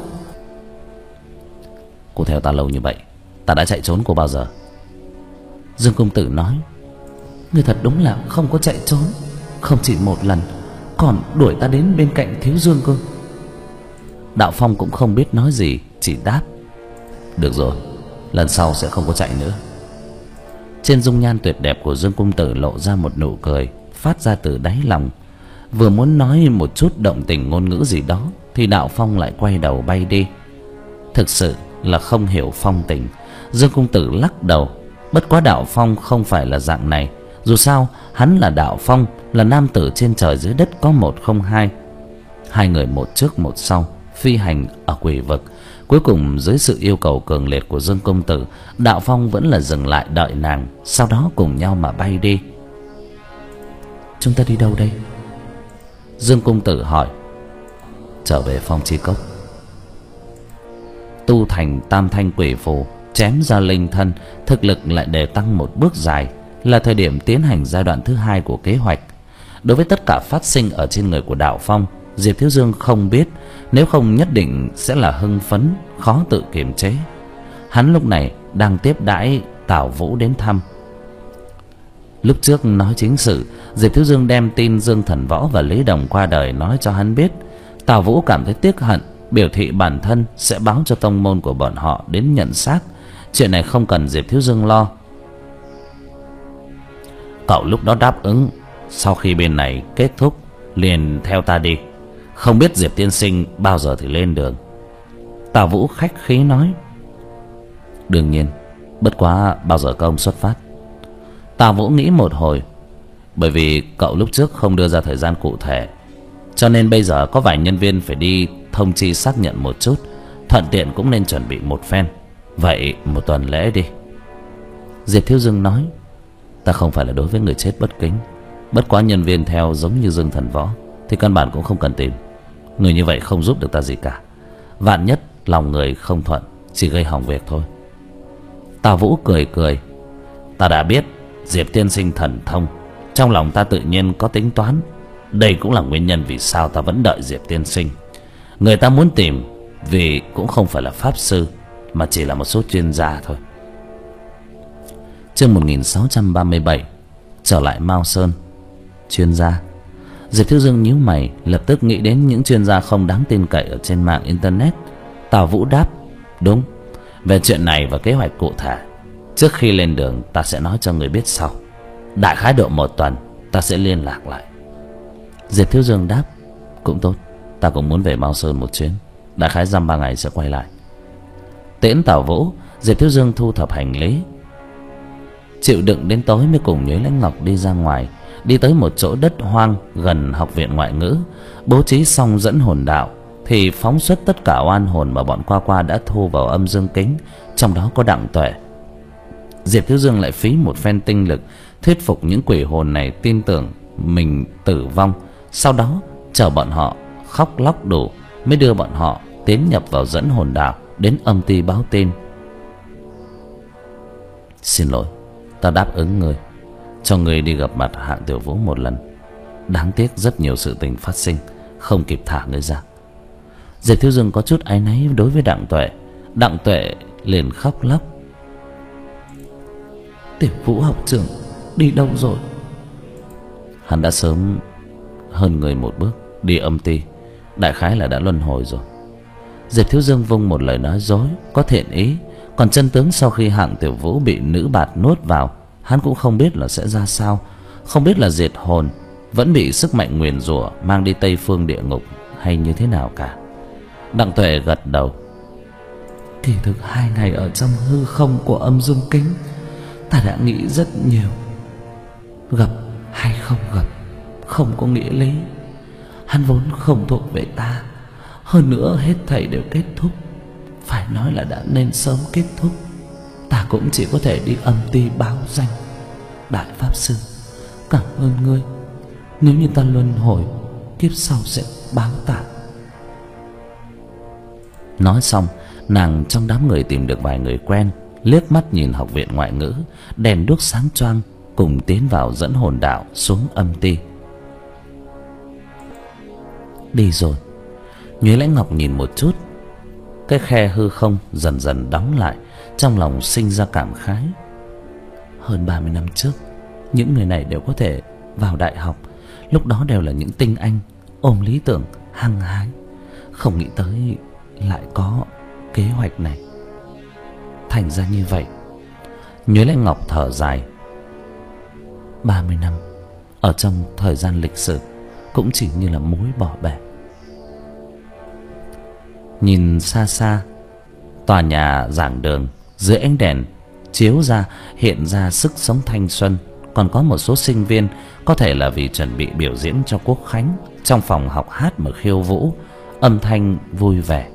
Cô theo ta lâu như vậy, ta đã chạy trốn cô bao giờ? Dương công tử nói. Người thật đúng là không có chạy trốn, không chỉ một lần, còn đuổi ta đến bên cạnh Thiếu Dương cơ. Đạo Phong cũng không biết nói gì, chỉ đáp. Được rồi, lần sau sẽ không có chạy nữa. Trên dung nhan tuyệt đẹp của Dương công tử lộ ra một nụ cười phát ra từ đáy lòng. Vừa muốn nói một chút động tình ngôn ngữ gì đó thì Đạo Phong lại quay đầu bay đi. Thực sự là không hiểu phong tình. Dương công tử lắc đầu. Bất quá Đạo Phong không phải là dạng này. Dù sao hắn là Đạo Phong, là nam tử trên trời dưới đất có một không hai. Hai người một trước một sau phi hành ở quỷ vực. Cuối cùng dưới sự yêu cầu cường liệt của Dương công tử, Đạo Phong vẫn là dừng lại đợi nàng, sau đó cùng nhau mà bay đi. Chúng ta đi đâu đây? Dương công tử hỏi. Trở về Phong Chi Cốc. Tu thành tam thanh quỷ phù, chém ra linh thân, thực lực lại để tăng một bước dài, là thời điểm tiến hành giai đoạn thứ hai của kế hoạch. Đối với tất cả phát sinh ở trên người của Đạo Phong, Diệp Thiếu Dương không biết, nếu không nhất định sẽ là hưng phấn, khó tự kiềm chế. Hắn lúc này đang tiếp đãi Tào Vũ đến thăm. Lúc trước nói chính sự, Diệp Thiếu Dương đem tin Dương Thần Võ và Lý Đồng qua đời nói cho hắn biết. Tào Vũ cảm thấy tiếc hận, biểu thị bản thân sẽ báo cho tông môn của bọn họ đến nhận xác. Chuyện này không cần Diệp Thiếu Dương lo. Cậu lúc đó đáp ứng, sau khi bên này kết thúc liền theo ta đi. Không biết Diệp tiên sinh bao giờ thì lên đường. Tào Vũ khách khí nói. Đương nhiên, bất quá bao giờ các ông xuất phát? Tào Vũ nghĩ một hồi. Bởi vì cậu lúc trước không đưa ra thời gian cụ thể, cho nên bây giờ có vài nhân viên phải đi thông chi xác nhận một chút, thuận tiện cũng nên chuẩn bị một phen. Vậy một tuần lễ đi. Diệp Thiếu Dương nói. Ta không phải là đối với người chết bất kính, bất quá nhân viên theo giống như Dương Thần Võ thì căn bản cũng không cần tìm. Người như vậy không giúp được ta gì cả. Vạn nhất lòng người không thuận, chỉ gây hỏng việc thôi. Tào Vũ cười cười. Ta đã biết Diệp tiên sinh thần thông, trong lòng ta tự nhiên có tính toán. Đây cũng là nguyên nhân vì sao ta vẫn đợi Diệp tiên sinh. Người ta muốn tìm vì cũng không phải là pháp sư, mà chỉ là một số chuyên gia thôi. Chương một nghìn sáu trăm ba mươi bảy. Trở lại Mao Sơn. Chuyên gia? Diệp Thiếu Dương nhíu mày, lập tức nghĩ đến những chuyên gia không đáng tin cậy ở trên mạng internet. Tào Vũ đáp. Đúng, về chuyện này và kế hoạch cụ thể, trước khi lên đường ta sẽ nói cho người biết sau. Đại khái độ một tuần ta sẽ liên lạc lại. Diệp Thiếu Dương đáp. Cũng tốt, ta cũng muốn về Mao Sơn một chuyến. Đại khái dăm ba ngày sẽ quay lại. Tiễn Tào Vũ, Diệp Thiếu Dương thu thập hành lý, chịu đựng đến tối mới cùng Nhuế Lãnh Ngọc đi ra ngoài. Đi tới một chỗ đất hoang gần học viện ngoại ngữ, bố trí xong dẫn hồn đạo thì phóng xuất tất cả oan hồn mà bọn qua qua đã thu vào âm dương kính, trong đó có Đặng Tuệ. Diệp Thiếu Dương lại phí một phen tinh lực thuyết phục những quỷ hồn này tin tưởng mình tử vong, sau đó chờ bọn họ khóc lóc đủ mới đưa bọn họ tiến nhập vào dẫn hồn đạo đến âm ty báo tin. Xin lỗi, ta đáp ứng người, cho người đi gặp mặt Hạng Tiểu Vũ một lần. Đáng tiếc rất nhiều sự tình phát sinh, không kịp thả người ra. Diệp Thiếu Dương có chút áy náy đối với Đặng Tuệ. Đặng Tuệ liền khóc lóc. Tiểu Vũ học trưởng đi đâu rồi? Hắn đã sớm hơn người một bước đi âm ty. Đại khái là đã luân hồi rồi. Diệp Thiếu Dương vung một lời nói dối có thiện ý. Còn chân tướng sau khi Hạng Tiểu Vũ bị nữ bạt nuốt vào, hắn cũng không biết là sẽ ra sao. Không biết là diệt hồn, vẫn bị sức mạnh nguyền rủa mang đi Tây Phương địa ngục, hay như thế nào cả. Đặng Tuệ gật đầu. Kỳ thực hai ngày ở trong hư không của âm dung kính, ta đã nghĩ rất nhiều. Gặp hay không gặp không có nghĩa lý. Hắn vốn không thuộc về ta. Hơn nữa hết thảy đều kết thúc. Phải nói là đã nên sớm kết thúc. Ta cũng chỉ có thể đi âm ti báo danh. Đại Pháp Sư, cảm ơn ngươi. Nếu như ta luân hồi, kiếp sau sẽ báo tạ. Nói xong, nàng trong đám người tìm được vài người quen, liếc mắt nhìn học viện ngoại ngữ, đèn đuốc sáng choang, cùng tiến vào dẫn hồn đạo xuống âm ti. Đi rồi. Nhuế Lãnh Ngọc nhìn một chút, cái khe hư không dần dần đóng lại, trong lòng sinh ra cảm khái. Hơn ba mươi năm trước, những người này đều có thể vào đại học. Lúc đó đều là những tinh anh, ôm lý tưởng, hăng hái. Không nghĩ tới lại có kế hoạch này. Thành ra như vậy. Nhuế Lãnh Ngọc thở dài. Ba mươi năm ở trong thời gian lịch sử cũng chỉ như là mối bỏ bể. Nhìn xa xa, tòa nhà giảng đường dưới ánh đèn chiếu ra hiện ra sức sống thanh xuân. Còn có một số sinh viên, có thể là vì chuẩn bị biểu diễn cho quốc khánh, trong phòng học hát mà khiêu vũ, âm thanh vui vẻ.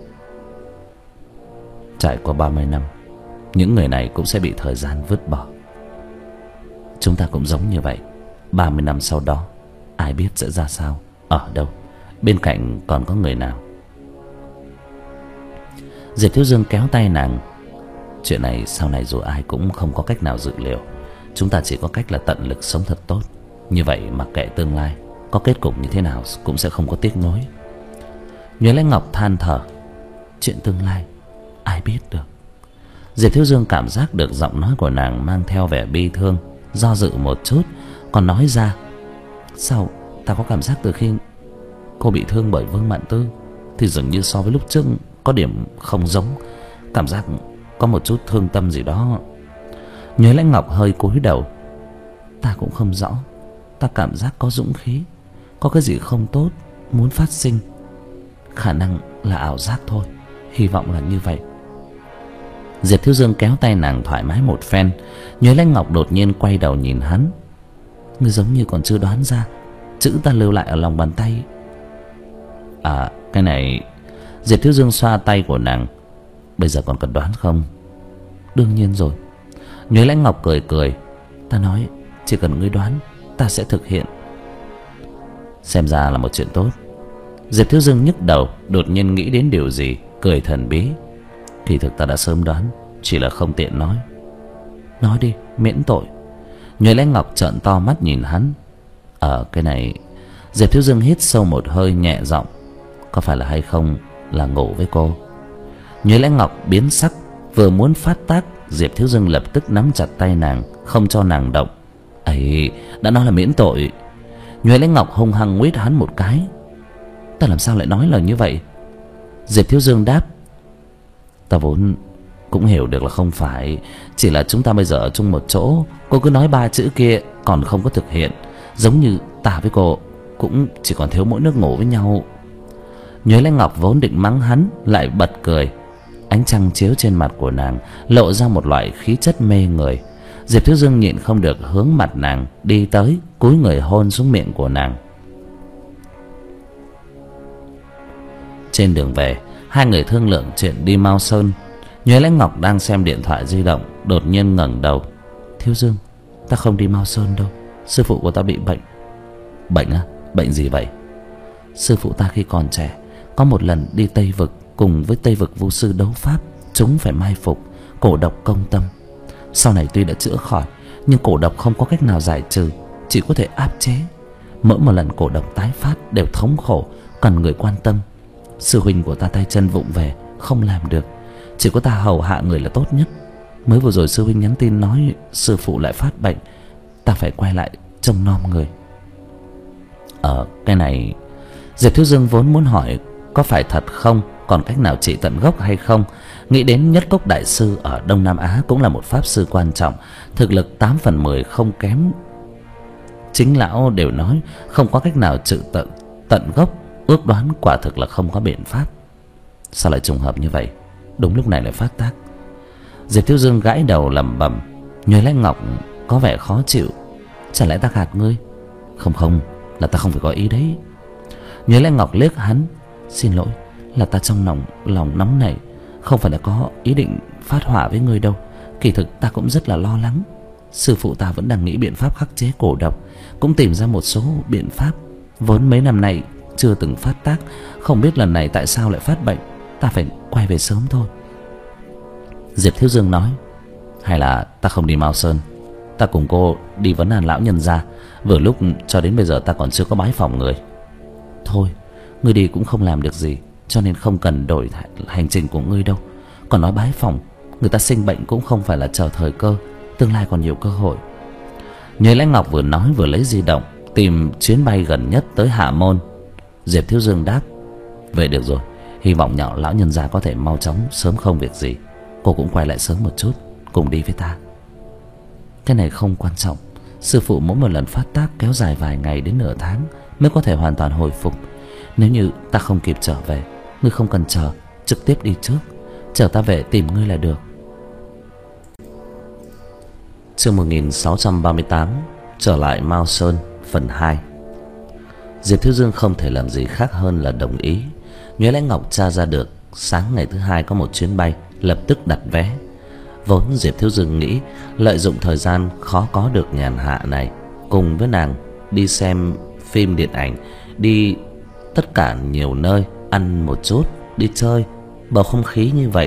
Trải qua ba mươi năm, những người này cũng sẽ bị thời gian vứt bỏ. Chúng ta cũng giống như vậy. Ba mươi năm sau đó, ai biết sẽ ra sao, ở đâu, bên cạnh còn có người nào. Diệp Thiếu Dương kéo tay nàng. Chuyện này sau này dù ai cũng không có cách nào dự liệu. Chúng ta chỉ có cách là tận lực sống thật tốt. Như vậy mặc kệ tương lai có kết cục như thế nào cũng sẽ không có tiếc nuối. Nhuế Lãnh Ngọc than thở. Chuyện tương lai ai biết được. Diệp Thiếu Dương cảm giác được giọng nói của nàng mang theo vẻ bi thương. Do dự một chút, còn nói ra. Sao ta có cảm giác từ khi cô bị thương bởi Vương Mạn Tư thì dường như so với lúc trước có điểm không giống. Cảm giác có một chút thương tâm gì đó. Nhuế Lãnh Ngọc hơi cúi đầu. Ta cũng không rõ. Ta cảm giác có dũng khí, có cái gì không tốt muốn phát sinh. Khả năng là ảo giác thôi. Hy vọng là như vậy. Diệp Thiếu Dương kéo tay nàng thoải mái một phen. Nhuế Lãnh Ngọc đột nhiên quay đầu nhìn hắn. Ngươi giống như còn chưa đoán ra chữ ta lưu lại ở lòng bàn tay. À cái này. Diệp Thiếu Dương xoa tay của nàng. Bây giờ còn cần đoán không? Đương nhiên rồi. Nhuế Lãnh Ngọc cười cười. Ta nói chỉ cần ngươi đoán, ta sẽ thực hiện. Xem ra là một chuyện tốt. Diệp Thiếu Dương nhức đầu, đột nhiên nghĩ đến điều gì, cười thần bí. Kỳ thực ta đã sớm đoán, chỉ là không tiện nói. Nói đi, miễn tội. Nhuế Lãnh Ngọc trợn to mắt nhìn hắn. Ở cái này. Diệp Thiếu Dương hít sâu một hơi, nhẹ giọng. Có phải là hay không là ngủ với cô? Nhuế Lãnh Ngọc biến sắc, vừa muốn phát tác, Diệp Thiếu Dương lập tức nắm chặt tay nàng, không cho nàng động. Ấy, đã nói là miễn tội. Nhuế Lãnh Ngọc hung hăng nguyết hắn một cái. Ta làm sao lại nói lời như vậy? Diệp Thiếu Dương đáp. Ta vốn cũng hiểu được là không phải. Chỉ là chúng ta bây giờ ở chung một chỗ, cô cứ nói ba chữ kia còn không có thực hiện. Giống như ta với cô cũng chỉ còn thiếu mỗi nước ngủ với nhau. Nhuế Lãnh Ngọc vốn định mắng hắn, lại bật cười. Ánh trăng chiếu trên mặt của nàng, lộ ra một loại khí chất mê người. Diệp Thiếu Dương nhịn không được hướng mặt nàng đi tới, cúi người hôn xuống miệng của nàng. Trên đường về, hai người thương lượng chuyện đi Mao Sơn. Nhuế Lãnh Ngọc đang xem điện thoại di động, đột nhiên ngẩng đầu. Thiếu Dương, ta không đi Mao Sơn đâu. Sư phụ của ta bị bệnh. Bệnh á? Bệnh gì vậy? Sư phụ ta khi còn trẻ có một lần đi Tây Vực cùng với Tây Vực Vũ sư đấu pháp, chúng phải mai phục, cổ độc công tâm. Sau này tuy đã chữa khỏi, nhưng cổ độc không có cách nào giải trừ, chỉ có thể áp chế. Mỗi một lần cổ độc tái phát đều thống khổ, cần người quan tâm. Sư huynh của ta tay chân vụng về, không làm được, chỉ có ta hầu hạ người là tốt nhất. Mới vừa rồi sư huynh nhắn tin nói sư phụ lại phát bệnh, ta phải quay lại trông nom người. Ở cái này, Diệp Thiếu Dương vốn muốn hỏi có phải thật không, còn cách nào trị tận gốc hay không. Nghĩ đến Nhất Cốc đại sư ở Đông Nam Á cũng là một pháp sư quan trọng, thực lực tám phần mười không kém. Chính lão đều nói không có cách nào trị tận tận gốc, ước đoán quả thực là không có biện pháp. Sao lại trùng hợp như vậy, đúng lúc này lại phát tác? Diệp Thiếu Dương gãi đầu lẩm bẩm. Nhuế Lãnh Ngọc có vẻ khó chịu. Chả lẽ ta gạt ngươi? Không không, là ta không phải có ý đấy. Nhuế Lãnh Ngọc liếc hắn. Xin lỗi, là ta trong lòng lòng nóng nảy, không phải là có ý định phát hỏa với ngươi đâu. Kỳ thực ta cũng rất là lo lắng. Sư phụ ta vẫn đang nghĩ biện pháp khắc chế cổ độc, cũng tìm ra một số biện pháp, vốn mấy năm nay chưa từng phát tác. Không biết lần này tại sao lại phát bệnh. Ta phải quay về sớm thôi. Diệp Thiếu Dương nói. Hay là ta không đi Mao Sơn, ta cùng cô đi vấn an lão nhân gia. Vừa lúc cho đến bây giờ ta còn chưa có bái phỏng người. Thôi, ngươi đi cũng không làm được gì, cho nên không cần đổi hành trình của ngươi đâu. Còn nói bái phỏng, người ta sinh bệnh cũng không phải là chờ thời cơ, tương lai còn nhiều cơ hội. Nhuế Lãnh Ngọc vừa nói vừa lấy di động tìm chuyến bay gần nhất tới Hạ Môn. Diệp Thiếu Dương đáp. Vậy được rồi, hy vọng nhỏ lão nhân gia có thể mau chóng sớm không việc gì. Cô cũng quay lại sớm một chút, cùng đi với ta. Cái này không quan trọng. Sư phụ mỗi một lần phát tác kéo dài vài ngày đến nửa tháng mới có thể hoàn toàn hồi phục. Nếu như ta không kịp trở về, ngươi không cần chờ, trực tiếp đi trước, chờ ta về tìm ngươi là được. Chương một nghìn sáu trăm ba mươi tám. Trở lại Mao Sơn phần hai. Diệp Thiếu Dương không thể làm gì khác hơn là đồng ý. Nhuế Lãnh Ngọc tra ra được sáng ngày thứ hai có một chuyến bay, lập tức đặt vé. Vốn Diệp Thiếu Dương nghĩ lợi dụng thời gian khó có được nhàn hạ này, cùng với nàng đi xem phim điện ảnh, đi tất cả nhiều nơi, ăn một chút, đi chơi, bầu không khí như vậy.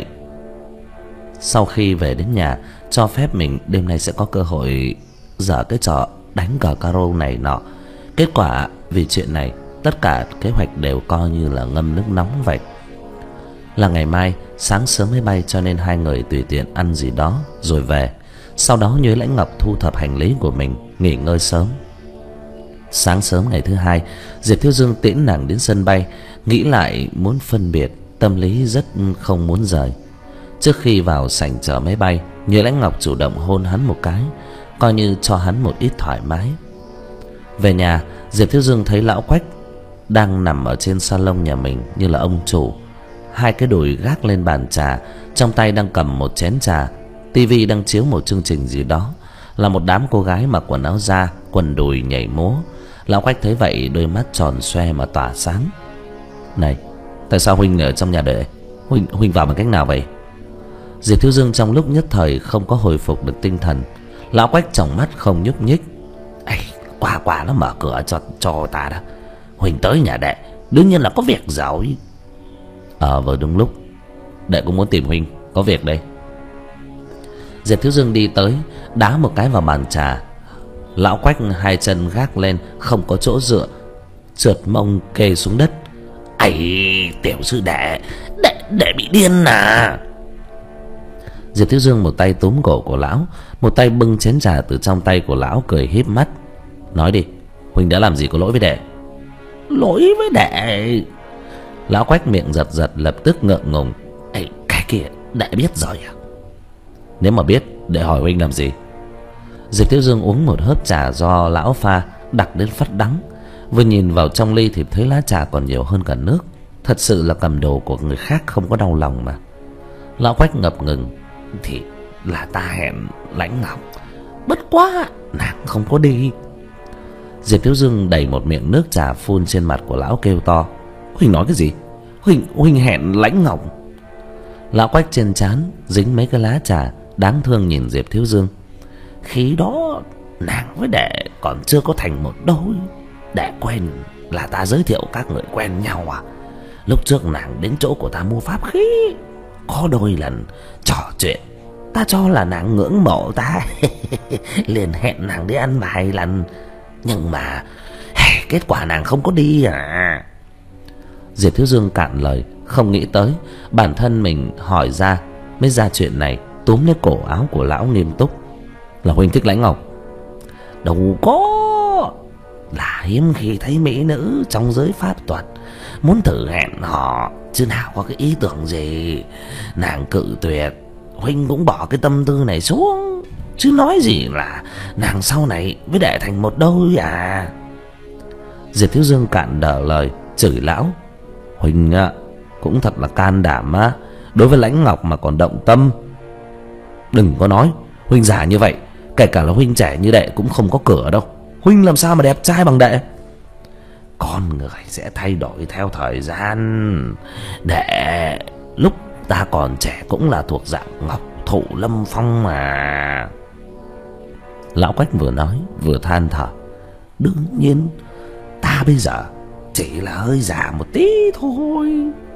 Sau khi về đến nhà, cho phép mình đêm nay sẽ có cơ hội dở cái trò đánh cờ caro này nọ. Kết quả vì chuyện này, tất cả kế hoạch đều coi như là ngâm nước nóng vậy. Là ngày mai sáng sớm mới bay, cho nên hai người tùy tiện ăn gì đó rồi về. Sau đó Nhuế Lãnh Ngọc thu thập hành lý của mình, nghỉ ngơi sớm. Sáng sớm ngày thứ hai, Diệp Thiếu Dương tiễn nàng đến sân bay. Nghĩ lại muốn phân biệt, tâm lý rất không muốn rời. Trước khi vào sảnh chờ máy bay, Nhuế Lãnh Ngọc chủ động hôn hắn một cái, coi như cho hắn một ít thoải mái. Về nhà, Diệp Thiếu Dương thấy lão Quách đang nằm ở trên salon nhà mình như là ông chủ, hai cái đùi gác lên bàn trà, trong tay đang cầm một chén trà. Tivi đang chiếu một chương trình gì đó, là một đám cô gái mặc quần áo da, quần đùi nhảy múa. Lão Quách thấy vậy, đôi mắt tròn xoe mà tỏa sáng. Này, tại sao huynh ở trong nhà để huynh huynh vào bằng cách nào vậy? Diệp Thiếu Dương trong lúc nhất thời không có hồi phục được tinh thần. Lão Quách tròng mắt không nhúc nhích. Ây, quả quả nó mở cửa cho cho ta đó. Huynh tới nhà đệ đương nhiên là có việc rồi. Ờ vừa đúng lúc, đệ cũng muốn tìm huynh, có việc đây. Diệp Thiếu Dương đi tới, đá một cái vào bàn trà. Lão Quách hai chân gác lên, không có chỗ dựa, trượt mông kê xuống đất. Ây, tiểu sư đệ, đệ đệ bị điên à? Diệp Thiếu Dương một tay túm cổ của lão, một tay bưng chén trà từ trong tay của lão, cười híp mắt. Nói đi, huynh đã làm gì có lỗi với đệ? Lỗi với đệ? Lão Quách miệng giật giật, lập tức ngượng ngùng. Ê, cái kia đệ biết rồi à? Nếu mà biết, để hỏi huynh làm gì? Diệp Thiếu Dương uống một hớp trà do lão pha, đặc đến phát đắng. Vừa nhìn vào trong ly thì thấy lá trà còn nhiều hơn cả nước. Thật sự là cầm đồ của người khác không có đau lòng mà. Lão Quách ngập ngừng. Thì là ta hẹn Lãnh Ngọc, bất quá nàng không có đi. Diệp Thiếu Dương đẩy một miệng nước trà phun trên mặt của lão, kêu to. Huynh nói cái gì? Huynh huynh hẹn Lãnh Ngọc? Lão Quách trên trán dính mấy cái lá trà, đáng thương nhìn Diệp Thiếu Dương. Khi đó nàng với đệ còn chưa có thành một đôi. Đệ quen là ta giới thiệu các người quen nhau à? Lúc trước nàng đến chỗ của ta mua pháp khí, có đôi lần trò chuyện, ta cho là nàng ngưỡng mộ ta liền hẹn nàng đi ăn vài lần. Nhưng mà kết quả nàng không có đi à? Diệp Thiếu Dương cạn lời, không nghĩ tới bản thân mình hỏi ra mới ra chuyện này, túm lấy cổ áo của lão nghiêm túc. Là huynh thích Lãnh Ngọc? Đâu có. là hiếm khi thấy mỹ nữ trong giới pháp thuật, muốn thử hẹn họ chứ nào có cái ý tưởng gì. Nàng cự tuyệt, huynh cũng bỏ cái tâm tư này xuống, chứ nói gì là nàng sau này với đệ thành một đôi à. Diệp Thiếu Dương cạn đỡ lời chửi lão: huynh ạ, cũng thật là can đảm á, đối với Lãnh Ngọc mà còn động tâm. Đừng có nói, huynh già như vậy, kể cả là huynh trẻ như đệ cũng không có cửa đâu. Huynh làm sao mà đẹp trai bằng đệ? Con người sẽ thay đổi theo thời gian. Đệ lúc ta còn trẻ cũng là thuộc dạng ngọc thụ lâm phong mà. Lão Quách vừa nói vừa than thở: đương nhiên ta bây giờ chỉ là hơi già một tí thôi,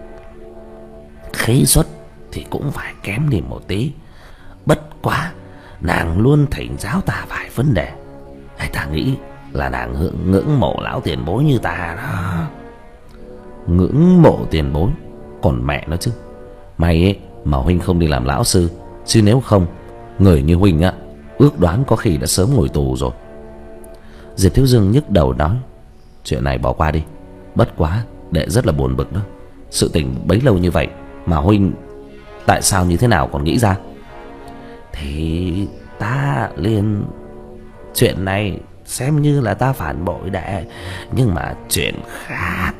khí xuất thì cũng phải kém đi một tí. Bất quá nàng luôn thỉnh giáo ta vài vấn đề, hay ta nghĩ là nàng ngưỡng, ngưỡng mộ lão tiền bối như ta đó. Ngưỡng mộ tiền bối? Còn mẹ nó chứ. May ấy mà huynh không đi làm lão sư, chứ nếu không, người như huynh á, ước đoán có khi đã sớm ngồi tù rồi. Diệp Thiếu Dương nhức đầu nói: chuyện này bỏ qua đi. Bất quá đệ rất là buồn bực đó. Sự tình bấy lâu như vậy mà huynh tại sao như thế nào còn nghĩ ra? Thì ta liền chuyện này xem như là ta phản bội đệ, nhưng mà chuyện khác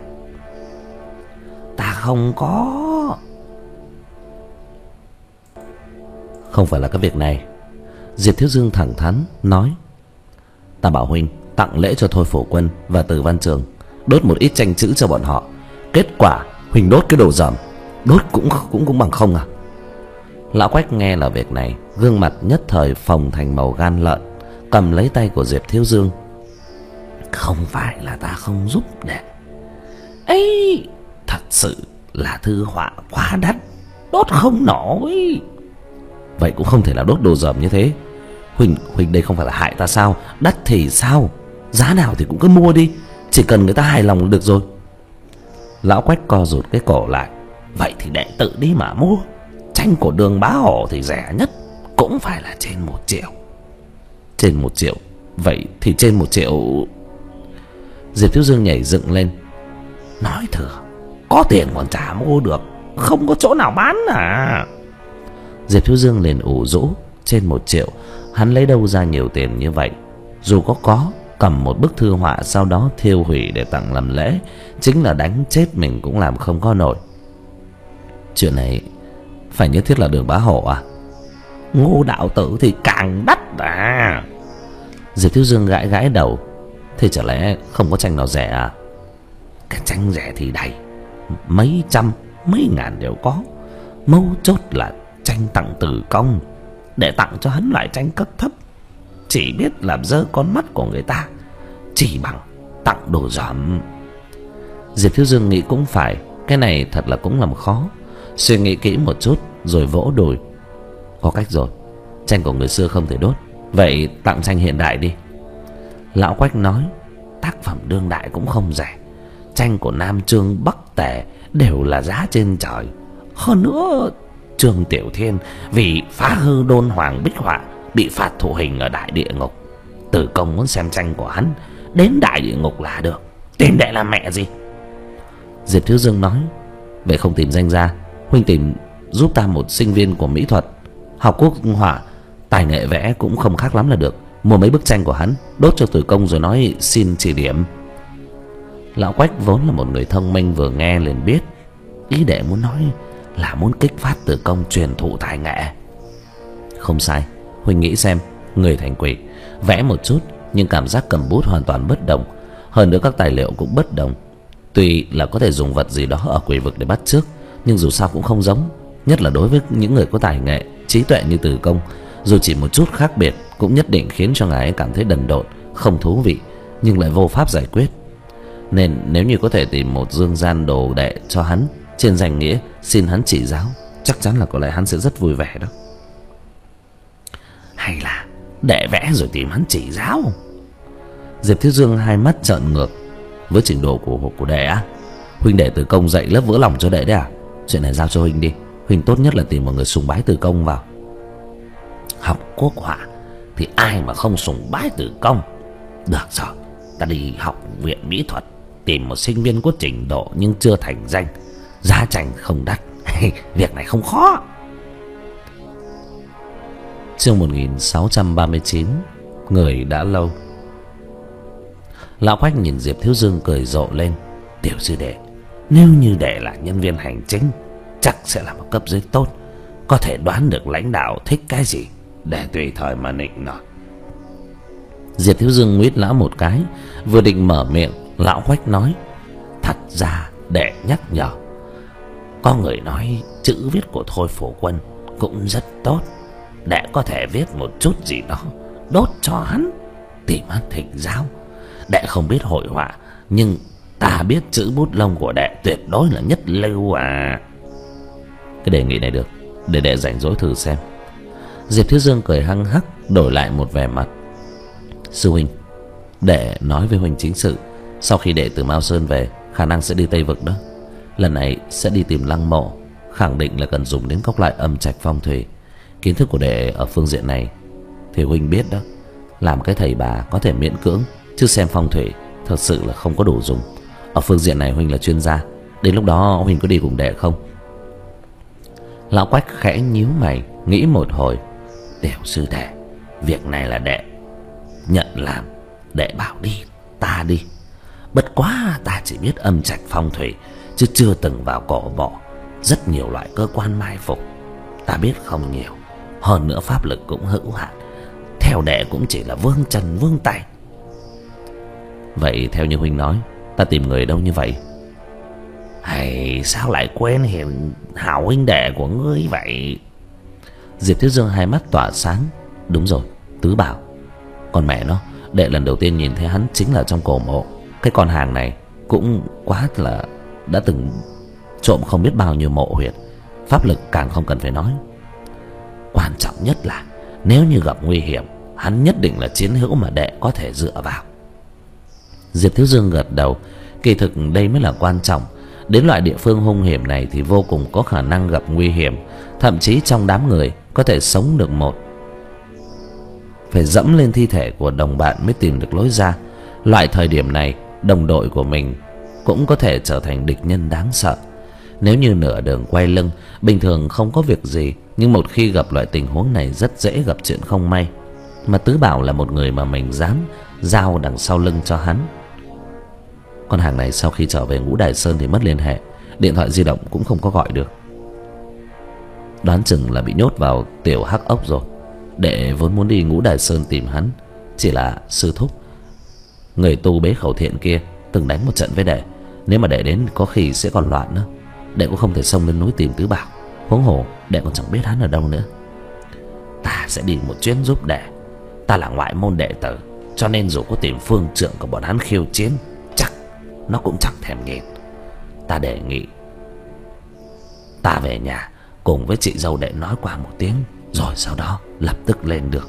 ta không có. Không phải là cái việc này. Diệp Thiếu Dương thẳng thắn nói: ta bảo huynh tặng lễ cho Thôi Phổ Quân và Từ Văn Trường, đốt một ít tranh chữ cho bọn họ. Kết quả huynh đốt cái đồ dởm, đốt cũng cũng cũng bằng không à? Lão Quách nghe là việc này, gương mặt nhất thời phồng thành màu gan lợn, cầm lấy tay của Diệp Thiếu Dương: không phải là ta không giúp đệ ấy, thật sự là thư họa quá đắt, đốt không nổi. Vậy cũng không thể là đốt đồ dởm như thế. Huynh, huynh đây không phải là hại ta sao? Đắt thì sao? Giá nào thì cũng cứ mua đi, chỉ cần người ta hài lòng là được rồi. Lão Quách co rụt cái cổ lại: vậy thì đệ tự đi mà mua. Tranh của Đường Bá Hổ thì rẻ nhất cũng phải là trên một triệu. Trên một triệu? Vậy thì trên một triệu. Diệp Thiếu Dương nhảy dựng lên: nói thừa, có tiền còn chả mua được, không có chỗ nào bán à? Diệp Thiếu Dương liền ủ rũ: trên một triệu, hắn lấy đâu ra nhiều tiền như vậy? Dù có có, cầm một bức thư họa sau đó thiêu hủy để tặng làm lễ, chính là đánh chết mình cũng làm không có nổi. Chuyện này phải nhất thiết là Đường Bá Hổ à? Ngô đạo tử thì càng đắt à? Diệp Thiếu Dương gãi gãi đầu: thế chả lẽ không có tranh nào rẻ à? Cái tranh rẻ thì đầy, mấy trăm mấy ngàn đều có. Mấu chốt là tranh tặng Từ Công, để tặng cho hắn loại tranh cấp thấp, chỉ biết làm dơ con mắt của người ta, chỉ bằng tặng đồ dởm. Diệp Thiếu Dương nghĩ cũng phải, cái này thật là cũng làm khó. Suy nghĩ kỹ một chút rồi vỗ đùi: có cách rồi, tranh của người xưa không thể đốt, vậy tặng tranh hiện đại đi. Lão Quách nói: tác phẩm đương đại cũng không rẻ, tranh của Nam Trương Bắc Tề đều là giá trên trời. Hơn nữa Trương Tiểu Thiên vì phá hư Đôn Hoàng bích họa bị phạt thụ hình ở Đại Địa Ngục. Từ Công muốn xem tranh của hắn, đến Đại Địa Ngục là được, tìm đệ là mẹ gì. Diệp Thiếu Dương nói: vậy không tìm danh gia, huynh tìm giúp ta một sinh viên của mỹ thuật, học quốc họa, tài nghệ vẽ cũng không khác lắm là được. Mua mấy bức tranh của hắn, đốt cho Từ Công rồi nói xin chỉ điểm. Lão Quách vốn là một người thông minh, vừa nghe liền biết ý đệ muốn nói là muốn kích phát Từ Công truyền thụ tài nghệ. Không sai, huynh nghĩ xem, người thành quỷ, vẽ một chút nhưng cảm giác cầm bút hoàn toàn bất đồng, hơn nữa các tài liệu cũng bất đồng. Tuy là có thể dùng vật gì đó ở quỷ vực để bắt chước, nhưng dù sao cũng không giống. Nhất là đối với những người có tài nghệ, trí tuệ như Từ Công, dù chỉ một chút khác biệt cũng nhất định khiến cho ngài ấy cảm thấy đần độn, không thú vị, nhưng lại vô pháp giải quyết. Nên nếu như có thể tìm một dương gian đồ đệ cho hắn, trên danh nghĩa xin hắn chỉ giáo, chắc chắn là có lẽ hắn sẽ rất vui vẻ đó. Hay là để vẽ rồi tìm hắn chỉ giáo? Diệp Thiếu Dương hai mắt trợn ngược: với trình độ của của đệ á, huynh để Từ Công dạy lớp vỡ lòng cho đệ đấy à? Chuyện này giao cho huynh đi, huynh tốt nhất là tìm một người sùng bái Từ Công vào. Học quốc họa thì ai mà không sùng bái Từ Công. Được rồi, ta đi học viện mỹ thuật, tìm một sinh viên có trình độ nhưng chưa thành danh, giá tranh không đắt. Việc này không khó. Chương một nghìn sáu trăm ba mươi chín. Người đã lâu. Lão Quách nhìn Diệp Thiếu Dương cười rộ lên. Tiểu sư đệ, nếu như đệ là nhân viên hành chính, chắc sẽ là một cấp dưới tốt, có thể đoán được lãnh đạo thích cái gì để tùy thời mà nịnh nọt. Diệp Thiếu Dương nguyết lão một cái, vừa định mở miệng, lão Quách nói: Thật ra đệ nhắc nhở, có người nói chữ viết của Thôi Phổ Quân cũng rất tốt, đệ có thể viết một chút gì đó đốt cho hắn, tìm hắn thỉnh giáo. Đệ không biết hội họa, nhưng ta biết chữ bút lông của đệ tuyệt đối là nhất lưu à. Cái đề nghị này được, để đệ rảnh rỗi thử xem. Diệp Thiếu Dương cười hăng hắc, đổi lại một vẻ mặt: Sư huynh, đệ nói với huynh chính sự, sau khi đệ từ Mao Sơn về, khả năng sẽ đi Tây Vực đó. Lần này sẽ đi tìm lăng mộ, khẳng định là cần dùng đến các loại âm trạch phong thủy. Kiến thức của đệ ở phương diện này thì huynh biết đó, làm cái thầy bà có thể miễn cưỡng, chứ xem phong thủy thật sự là không có đủ dùng. Ở phương diện này huynh là chuyên gia, đến lúc đó huynh có đi cùng đệ không? Lão Quách khẽ nhíu mày, nghĩ một hồi. Tiểu sư đệ, việc này là đệ nhận làm, đệ bảo đi ta đi. Bất quá ta chỉ biết âm trạch phong thủy, chứ chưa từng vào cổ mộ. Rất nhiều loại cơ quan mai phục ta biết không nhiều, hơn nữa pháp lực cũng hữu hạn. Theo đệ cũng chỉ là vương chân vương tay. Vậy theo như huynh nói, ta tìm người đâu như vậy? Hay sao lại quên hiền hảo huynh đệ của ngươi vậy? Diệp Thiếu Dương hai mắt tỏa sáng. Đúng rồi, Tứ Bảo. Còn mẹ nó, đệ lần đầu tiên nhìn thấy hắn chính là trong cổ mộ. Cái con hàng này cũng quá là đã từng trộm không biết bao nhiêu mộ huyệt, pháp lực càng không cần phải nói. Quan trọng nhất là nếu như gặp nguy hiểm, hắn nhất định là chiến hữu mà đệ có thể dựa vào. Diệp Thiếu Dương gật đầu. Kỳ thực đây mới là quan trọng. Đến loại địa phương hung hiểm này thì vô cùng có khả năng gặp nguy hiểm. Thậm chí trong đám người có thể sống được một, phải dẫm lên thi thể của đồng bạn mới tìm được lối ra. Loại thời điểm này, đồng đội của mình cũng có thể trở thành địch nhân đáng sợ. Nếu như nửa đường quay lưng, bình thường không có việc gì, nhưng một khi gặp loại tình huống này rất dễ gặp chuyện không may. Mà Tứ Bảo là một người mà mình dám giao đằng sau lưng cho hắn. Con hàng này sau khi trở về Ngũ Đài Sơn thì mất liên hệ, điện thoại di động cũng không có gọi được. Đoán chừng là bị nhốt vào tiểu hắc ốc rồi. Đệ vốn muốn đi Ngũ Đài Sơn tìm hắn, chỉ là sư thúc, người tu bế khẩu thiện kia, từng đánh một trận với đệ. Nếu mà đệ đến có khi sẽ còn loạn nữa. Đệ cũng không thể xông lên núi tìm Tứ Bảo, huống hồ đệ còn chẳng biết hắn ở đâu nữa. Ta sẽ đi một chuyến giúp đệ. Ta là ngoại môn đệ tử, cho nên dù có tìm phương trượng của bọn hắn khiêu chiến, chắc nó cũng chẳng thèm nhìn. Ta đề nghị ta về nhà cùng với chị dâu đệ nói qua một tiếng, rồi sau đó lập tức lên được.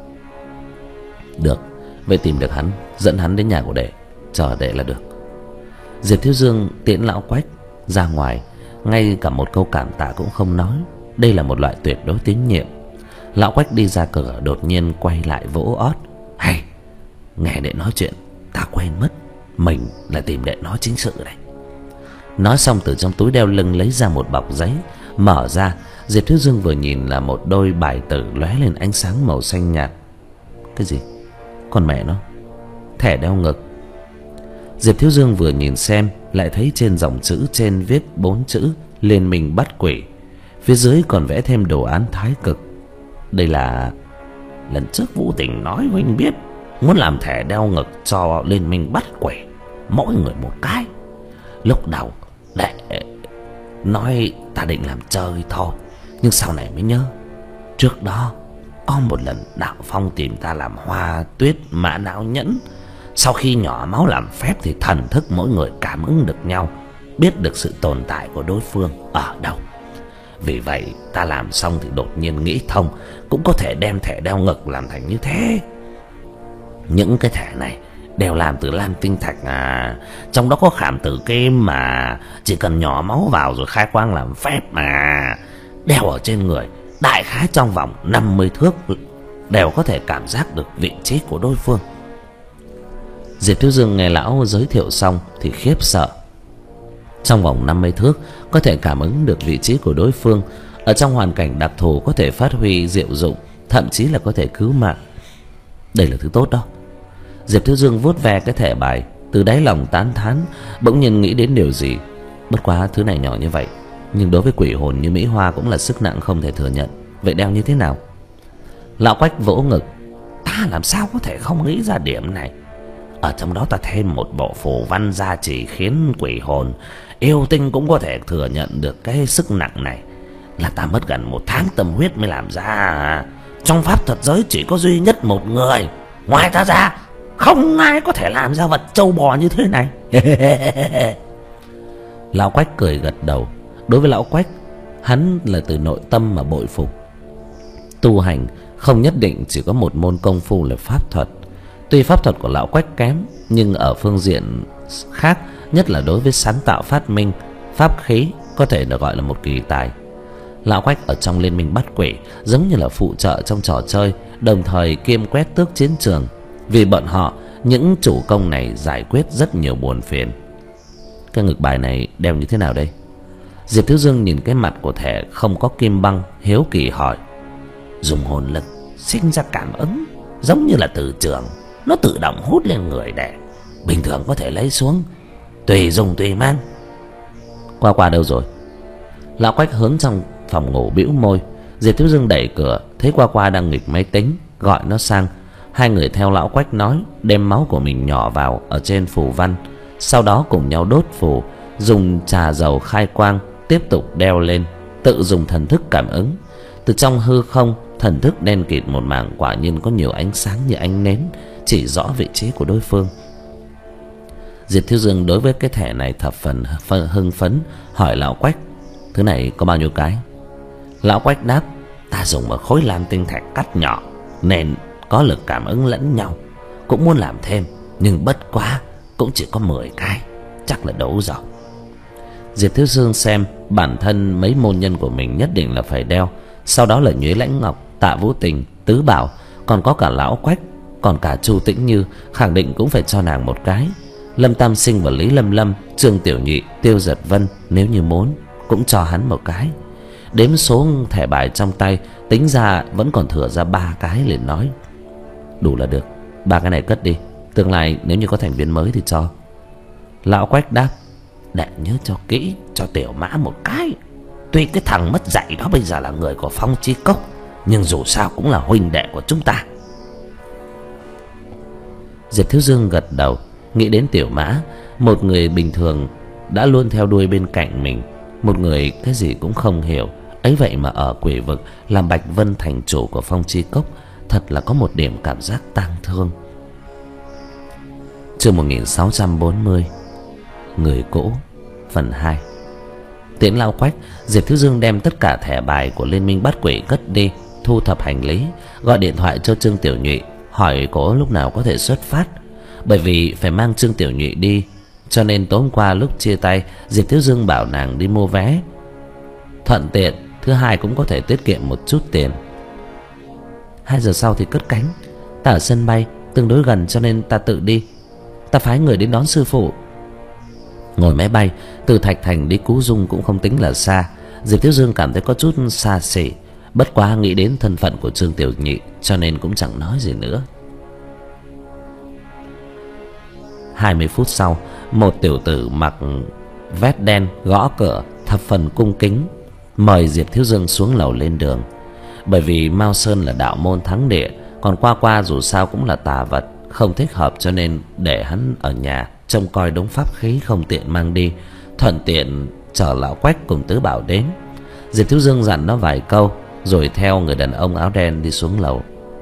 Được, vậy tìm được hắn, dẫn hắn đến nhà của đệ, chờ đệ là được. Diệp Thiếu Dương tiễn lão Quách ra ngoài, ngay cả một câu cảm tạ cũng không nói. Đây là một loại tuyệt đối tín nhiệm. Lão Quách đi ra cửa, đột nhiên quay lại vỗ ót: Hay, nghe đệ nói chuyện ta quên mất, mình là tìm đệ nói chính sự đây. Nói xong từ trong túi đeo lưng lấy ra một bọc giấy, mở ra. Diệp Thiếu Dương vừa nhìn là một đôi bài tử lóe lên ánh sáng màu xanh nhạt. Cái gì? Con mẹ nó, thẻ đeo ngực. Diệp Thiếu Dương vừa nhìn xem, lại thấy trên dòng chữ trên viết bốn chữ Liên Minh Bắt Quỷ, phía dưới còn vẽ thêm đồ án thái cực. Đây là... Lần trước Vũ Tình nói huynh biết, muốn làm thẻ đeo ngực cho Liên Minh Bắt Quỷ, mỗi người một cái. Lúc đầu đệ nói ta định làm chơi thôi, nhưng sau này mới nhớ, trước đó có một lần Đạo Phong tìm ta làm hoa tuyết mã não nhẫn. Sau khi nhỏ máu làm phép thì thần thức mỗi người cảm ứng được nhau, biết được sự tồn tại của đối phương ở đâu. Vì vậy ta làm xong thì đột nhiên nghĩ thông, cũng có thể đem thẻ đeo ngực làm thành như thế. Những cái thẻ này đều làm từ lam tinh thạch à, trong đó có khảm tử kim mà, chỉ cần nhỏ máu vào rồi khai quang làm phép mà. Đeo ở trên người, đại khái trong vòng năm mươi thước đều có thể cảm giác được vị trí của đối phương. Diệp Thiếu Dương nghe lão giới thiệu xong thì khiếp sợ. Trong vòng năm mươi thước có thể cảm ứng được vị trí của đối phương, ở trong hoàn cảnh đặc thù có thể phát huy diệu dụng, thậm chí là có thể cứu mạng. Đây là thứ tốt đó. Diệp Thiếu Dương vuốt ve cái thẻ bài, từ đáy lòng tán thán, bỗng nhiên nghĩ đến điều gì. Bất quá thứ này nhỏ như vậy, nhưng đối với quỷ hồn như Mỹ Hoa cũng là sức nặng không thể thừa nhận. Vậy đeo như thế nào? Lão Quách vỗ ngực. Ta làm sao có thể không nghĩ ra điểm này. Ở trong đó ta thêm một bộ phù văn gia trì, khiến quỷ hồn yêu tinh cũng có thể thừa nhận được cái sức nặng này. Là ta mất gần một tháng tâm huyết mới làm ra. Trong pháp thuật giới chỉ có duy nhất một người, ngoài ta ra không ai có thể làm ra vật trâu bò như thế này. Lão Quách cười gật đầu. Đối với Lão Quách, hắn là từ nội tâm mà bội phục. Tu hành không nhất định chỉ có một môn công phu là pháp thuật. Tuy pháp thuật của Lão Quách kém, nhưng ở phương diện khác, nhất là đối với sáng tạo phát minh, pháp khí, có thể được gọi là một kỳ tài. Lão Quách ở trong liên minh bắt quỷ giống như là phụ trợ trong trò chơi, đồng thời kiêm quét tước chiến trường. Vì bọn họ, những chủ công này giải quyết rất nhiều buồn phiền. Cái ngực bài này đeo như thế nào đây? Diệp Thiếu Dương nhìn cái mặt của thẻ không có kim băng, hiếu kỳ hỏi. Dùng hồn lực sinh ra cảm ứng, giống như là từ trường, nó tự động hút lên người để bình thường có thể lấy xuống, tùy dùng tùy mang. Qua qua đâu rồi? Lão Quách hướng trong phòng ngủ bĩu môi. Diệp Thiếu Dương đẩy cửa, thấy Qua Qua đang nghịch máy tính, gọi nó sang. Hai người theo Lão Quách nói, đem máu của mình nhỏ vào ở trên phù văn, sau đó cùng nhau đốt phù, dùng trà dầu khai quang, tiếp tục đeo lên, tự dùng thần thức cảm ứng. Từ trong hư không, thần thức đen kịt một mảng, quả nhiên có nhiều ánh sáng như ánh nến, chỉ rõ vị trí của đối phương. Diệp Thiếu Dương đối với cái thẻ này thập phần hưng phấn, hỏi Lão Quách, thứ này có bao nhiêu cái? Lão Quách đáp, ta dùng một khối lam tinh thạch cắt nhỏ nên có lực cảm ứng lẫn nhau. Cũng muốn làm thêm, nhưng bất quá cũng chỉ có mười cái, chắc là đủ rồi. Diệp Thiếu Dương xem bản thân mấy môn nhân của mình nhất định là phải đeo, sau đó là Nhuế Lãnh Ngọc, Tạ Vũ Tình, Tứ Bảo, còn có cả Lão Quách, còn cả Chu Tĩnh Như, khẳng định cũng phải cho nàng một cái. Lâm Tam Sinh và Lý Lâm Lâm, Trương Tiểu Nhị, Tiêu Giật Vân nếu như muốn cũng cho hắn một cái. Đếm số thẻ bài trong tay, tính ra vẫn còn thừa ra ba cái, liền nói, đủ là được, ba cái này cất đi, tương lai nếu như có thành viên mới thì cho. Lão Quách đáp, để nhớ cho kỹ, cho Tiểu Mã một cái. Tuy cái thằng mất dạy đó bây giờ là người của Phong Chi Cốc, nhưng dù sao cũng là huynh đệ của chúng ta. Diệp Thiếu Dương gật đầu, nghĩ đến Tiểu Mã, một người bình thường đã luôn theo đuôi bên cạnh mình, một người cái gì cũng không hiểu, ấy vậy mà ở quỷ vực làm Bạch Vân thành chủ của Phong Chi Cốc, thật là có một điểm cảm giác tang thương. Chương một nghìn sáu trăm bốn mươi, người cũ, phần hai. Tiễn Lão Quách, Diệp Thiếu Dương đem tất cả thẻ bài của Liên minh bắt quỷ cất đi, thu thập hành lý, gọi điện thoại cho Trương Tiểu Nhụy, hỏi cô lúc nào có thể xuất phát. Bởi vì phải mang Trương Tiểu Nhụy đi, cho nên tối hôm qua lúc chia tay, Diệp Thiếu Dương bảo nàng đi mua vé, thuận tiện, thứ hai cũng có thể tiết kiệm một chút tiền. Hai giờ sau thì cất cánh. Ta ở sân bay tương đối gần cho nên ta tự đi. Ta phái người đến đón sư phụ. Ngồi máy bay từ Thạch Thành đi Cú Dung cũng không tính là xa. Diệp Thiếu Dương cảm thấy có chút xa xỉ, bất quá nghĩ đến thân phận của Trương Tiểu Nhị cho nên cũng chẳng nói gì nữa. Hai mươi phút sau, một tiểu tử mặc vest đen gõ cửa, thập phần cung kính, mời Diệp Thiếu Dương xuống lầu lên đường. Bởi vì Mao Sơn là đạo môn thắng địa, còn Qua Qua dù sao cũng là tà vật, không thích hợp, cho nên để hắn ở nhà trông coi đống pháp khí không tiện mang đi, thuận tiện chở Lão Quách cùng Tứ Bảo đến. Diệp Thiếu Dương dặn nó vài câu rồi theo người đàn ông áo đen đi xuống lầu.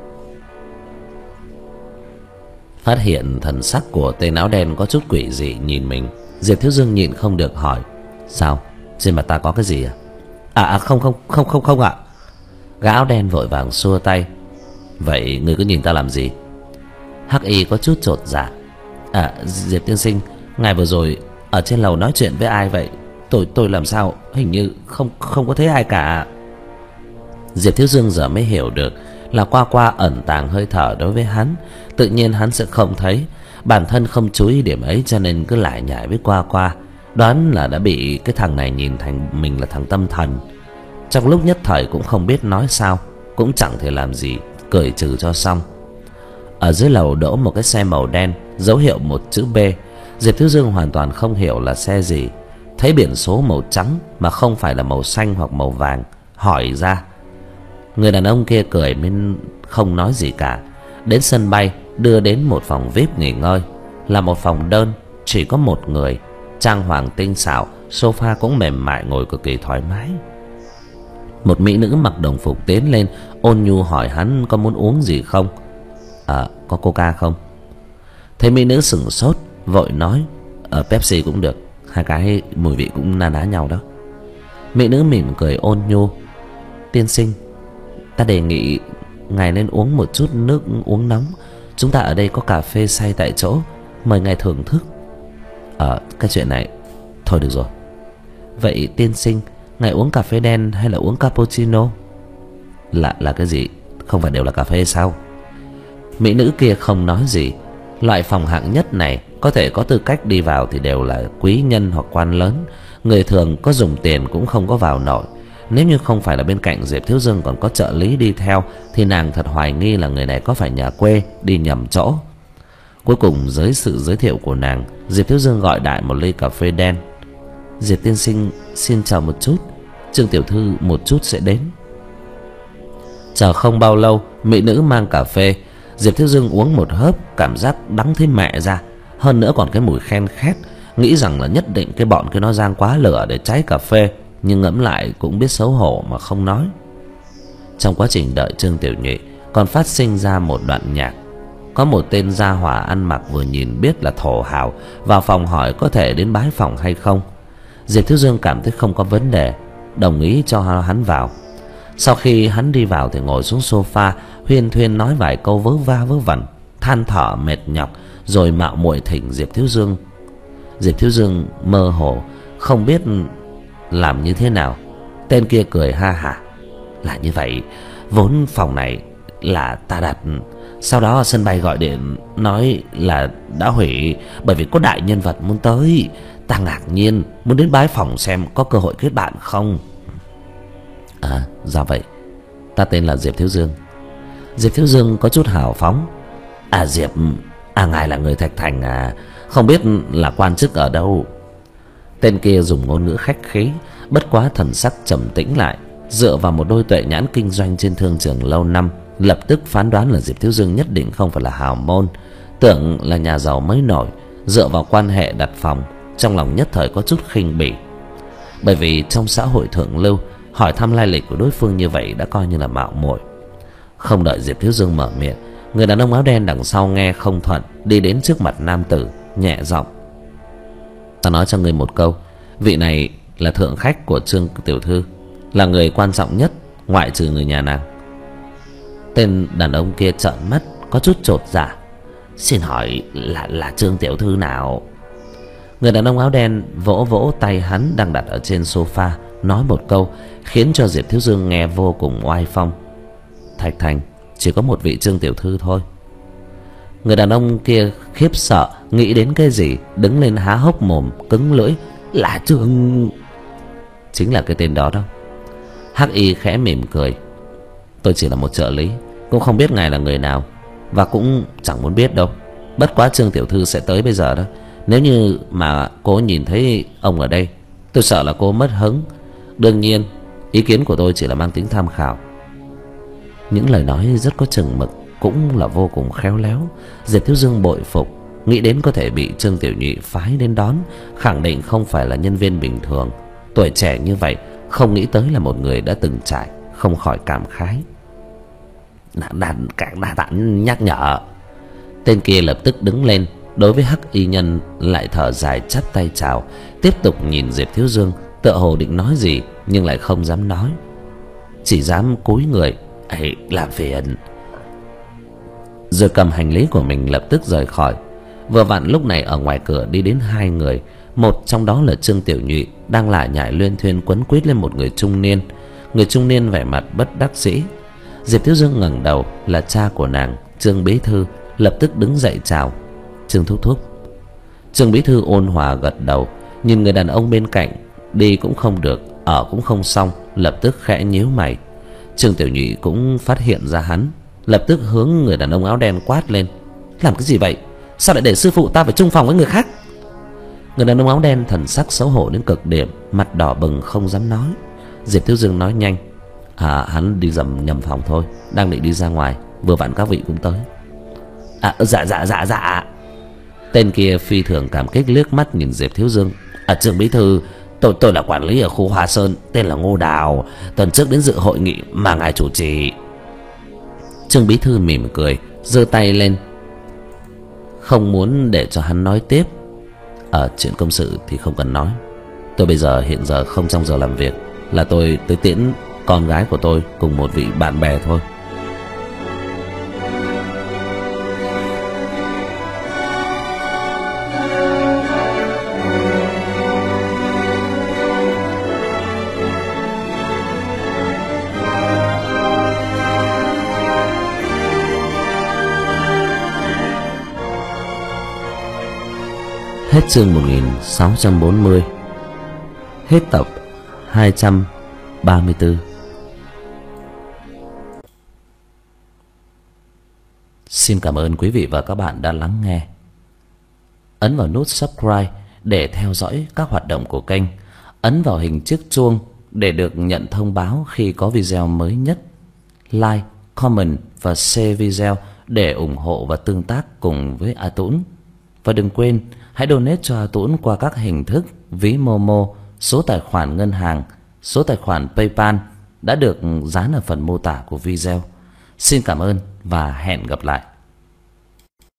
Phát hiện thần sắc của tên áo đen có chút quỷ dị nhìn mình, Diệp Thiếu Dương nhịn không được hỏi, sao, trên mặt ta có cái gì à? À, à không không không không không ạ. À. Gã áo đen vội vàng xua tay. Vậy người cứ nhìn ta làm gì? Hắc Y có chút chột dạ. À, Diệp tiên sinh, ngài vừa rồi ở trên lầu nói chuyện với ai vậy? Tôi tôi làm sao hình như không không có thấy ai cả. Diệp Thiếu Dương giờ mới hiểu được là Qua Qua ẩn tàng hơi thở đối với hắn, tự nhiên hắn sẽ không thấy. Bản thân không chú ý điểm ấy cho nên cứ lải nhải với qua qua, đoán là đã bị cái thằng này nhìn thành mình là thằng tâm thần. Trong lúc nhất thời cũng không biết nói sao, cũng chẳng thể làm gì, cười trừ cho xong. Ở dưới lầu đỗ một cái xe màu đen, dấu hiệu một chữ B. Diệp Thiếu Dương hoàn toàn không hiểu là xe gì. Thấy biển số màu trắng mà không phải là màu xanh hoặc màu vàng, hỏi ra. Người đàn ông kia cười nên không nói gì cả. Đến sân bay, đưa đến một phòng vi ai pi nghỉ ngơi. Là một phòng đơn, chỉ có một người, trang hoàng tinh xảo, sofa cũng mềm mại, ngồi cực kỳ thoải mái. Một mỹ nữ mặc đồng phục tiến lên, ôn nhu hỏi hắn có muốn uống gì không. À, có coca không? Thấy mỹ nữ sửng sốt, vội nói ở Pepsi cũng được, hai cái mùi vị cũng na ná nhau đó. Mỹ nữ mỉm cười ôn nhu. Tiên sinh, ta đề nghị ngài nên uống một chút nước uống nóng. Chúng ta ở đây có cà phê xay tại chỗ, mời ngài thưởng thức. Ờ, cái chuyện này thôi được rồi. Vậy tiên sinh, ngài uống cà phê đen hay là uống cappuccino? Là là cái gì? Không phải đều là cà phê sao? Mỹ nữ kia không nói gì. Loại phòng hạng nhất này có thể có tư cách đi vào thì đều là quý nhân hoặc quan lớn. Người thường có dùng tiền cũng không có vào nổi. Nếu như không phải là bên cạnh Diệp Thiếu Dương còn có trợ lý đi theo thì nàng thật hoài nghi là người này có phải nhà quê đi nhầm chỗ. Cuối cùng dưới sự giới thiệu của nàng, Diệp Thiếu Dương gọi đại một ly cà phê đen. Diệp tiên sinh xin chờ một chút, Trương tiểu thư một chút sẽ đến. Chờ không bao lâu, mỹ nữ mang cà phê. Diệp Thiếu Dương uống một hớp, cảm giác đắng thấy mẹ ra. Hơn nữa còn cái mùi khen khét. Nghĩ rằng là nhất định cái bọn kia nó rang quá lửa để cháy cà phê, nhưng ngẫm lại cũng biết xấu hổ mà không nói. Trong quá trình đợi Trương Tiểu Nhụy còn phát sinh ra một đoạn nhạc. Có một tên gia hỏa ăn mặc vừa nhìn biết là thổ hào vào phòng hỏi có thể đến bái phòng hay không. Diệp Thiếu Dương cảm thấy không có vấn đề, đồng ý cho hắn vào. Sau khi hắn đi vào thì ngồi xuống sofa, huyên thuyên nói vài câu vớ va vớ vẩn, than thở mệt nhọc, rồi mạo muội thỉnh Diệp Thiếu Dương. Diệp Thiếu Dương mơ hồ không biết làm như thế nào. Tên kia cười ha hả. Là như vậy, vốn phòng này là ta đặt, sau đó sân bay gọi điện nói là đã hủy bởi vì có đại nhân vật muốn tới. Ta ngạc nhiên muốn đến bái phòng xem có cơ hội kết bạn không. À, ra vậy. Ta tên là Diệp Thiếu Dương. Diệp Thiếu Dương có chút hào phóng. À Diệp, à ngài là người Thạch Thành à? Không biết là quan chức ở đâu? Tên kia dùng ngôn ngữ khách khí, bất quá thần sắc trầm tĩnh lại, dựa vào một đôi tuệ nhãn kinh doanh trên thương trường lâu năm, lập tức phán đoán là Diệp Thiếu Dương nhất định không phải là hào môn, tưởng là nhà giàu mới nổi. Dựa vào quan hệ đặt phòng, trong lòng nhất thời có chút khinh bỉ. Bởi vì trong xã hội thượng lưu, hỏi thăm lai lịch của đối phương như vậy đã coi như là mạo muội. Không đợi Diệp Thiếu Dương mở miệng, người đàn ông áo đen đằng sau nghe không thuận, đi đến trước mặt nam tử, nhẹ giọng. Ta nói cho ngươi một câu, vị này là thượng khách của Trương tiểu thư, là người quan trọng nhất ngoại trừ người nhà nàng. Tên đàn ông kia trợn mắt, có chút chột dạ. Xin hỏi là là Trương tiểu thư nào? Người đàn ông áo đen vỗ vỗ tay hắn đang đặt ở trên sofa, nói một câu khiến cho Diệp Thiếu Dương nghe vô cùng oai phong. Thạch Thành chỉ có một vị Trương tiểu thư thôi. Người đàn ông kia khiếp sợ, nghĩ đến cái gì, đứng lên há hốc mồm, cứng lưỡi. Là Trương... Chính là cái tên đó đâu. Hắc Y khẽ mỉm cười. Tôi chỉ là một trợ lý, cũng không biết ngài là người nào, và cũng chẳng muốn biết đâu. Bất quá Trương tiểu thư sẽ tới bây giờ đó. Nếu như mà cô nhìn thấy ông ở đây, tôi sợ là cô mất hứng. Đương nhiên ý kiến của tôi chỉ là mang tính tham khảo. Những lời nói rất có chừng mực, cũng là vô cùng khéo léo. Diệp Thiếu Dương bội phục, nghĩ đến có thể bị Trương Tiểu Nhụy phái đến đón, khẳng định không phải là nhân viên bình thường. Tuổi trẻ như vậy, không nghĩ tới là một người đã từng trải, không khỏi cảm khái. Đã, đã, đã, đã nhắc nhở. Tên kia lập tức đứng lên, đối với Hắc Y nhân lại thở dài chắp tay chào, tiếp tục nhìn Diệp Thiếu Dương, tựa hồ định nói gì nhưng lại không dám nói, chỉ dám cúi người. Ấy, làm phiền. Rồi cầm hành lý của mình lập tức rời khỏi. Vừa vặn lúc này ở ngoài cửa đi đến hai người. Một trong đó là Trương Tiểu Nhụy, đang lải nhải luyên thuyên quấn quýt lên một người trung niên. Người trung niên vẻ mặt bất đắc dĩ. Diệp Thiếu Dương ngẩng đầu, là cha của nàng, Trương bí thư, lập tức đứng dậy chào. Trương thúc thúc. Trương bí thư ôn hòa gật đầu, nhìn người đàn ông bên cạnh, đi cũng không được, ở cũng không xong, lập tức khẽ nhíu mày. Trương Tiểu Nhụy cũng phát hiện ra hắn, lập tức hướng người đàn ông áo đen quát lên: làm cái gì vậy? Sao lại để sư phụ ta phải chung phòng với người khác? Người đàn ông áo đen thần sắc xấu hổ đến cực điểm, mặt đỏ bừng không dám nói. Diệp Thiếu Dương nói nhanh: à hắn đi dầm nhầm phòng thôi, đang định đi ra ngoài, vừa vặn các vị cũng tới. À dạ dạ dạ dạ. Tên kia phi thường cảm kích liếc mắt nhìn Diệp Thiếu Dương. À Trương bí thư, tôi tôi là quản lý ở khu Hoa Sơn, tên là Ngô Đào, tuần trước đến dự hội nghị mà ngài chủ trì. Trương bí thư mỉm cười, giơ tay lên, không muốn để cho hắn nói tiếp. Ở chuyện công sự thì không cần nói, tôi bây giờ hiện giờ không trong giờ làm việc, là tôi tới tiễn con gái của tôi cùng một vị bạn bè thôi. Hết chương một nghìn sáu trăm bốn mươi. Hết tập hai trăm ba mươi tư. Xin cảm ơn quý vị và các bạn đã lắng nghe. Ấn vào nút subscribe để theo dõi các hoạt động của kênh. Ấn vào hình chiếc chuông để được nhận thông báo khi có video mới nhất. Like, comment và share video để ủng hộ và tương tác cùng với A Tũng. Và đừng quên hãy donate cho A Tũng qua các hình thức ví Momo, số tài khoản ngân hàng, số tài khoản PayPal đã được dán ở phần mô tả của video. Xin cảm ơn và hẹn gặp lại.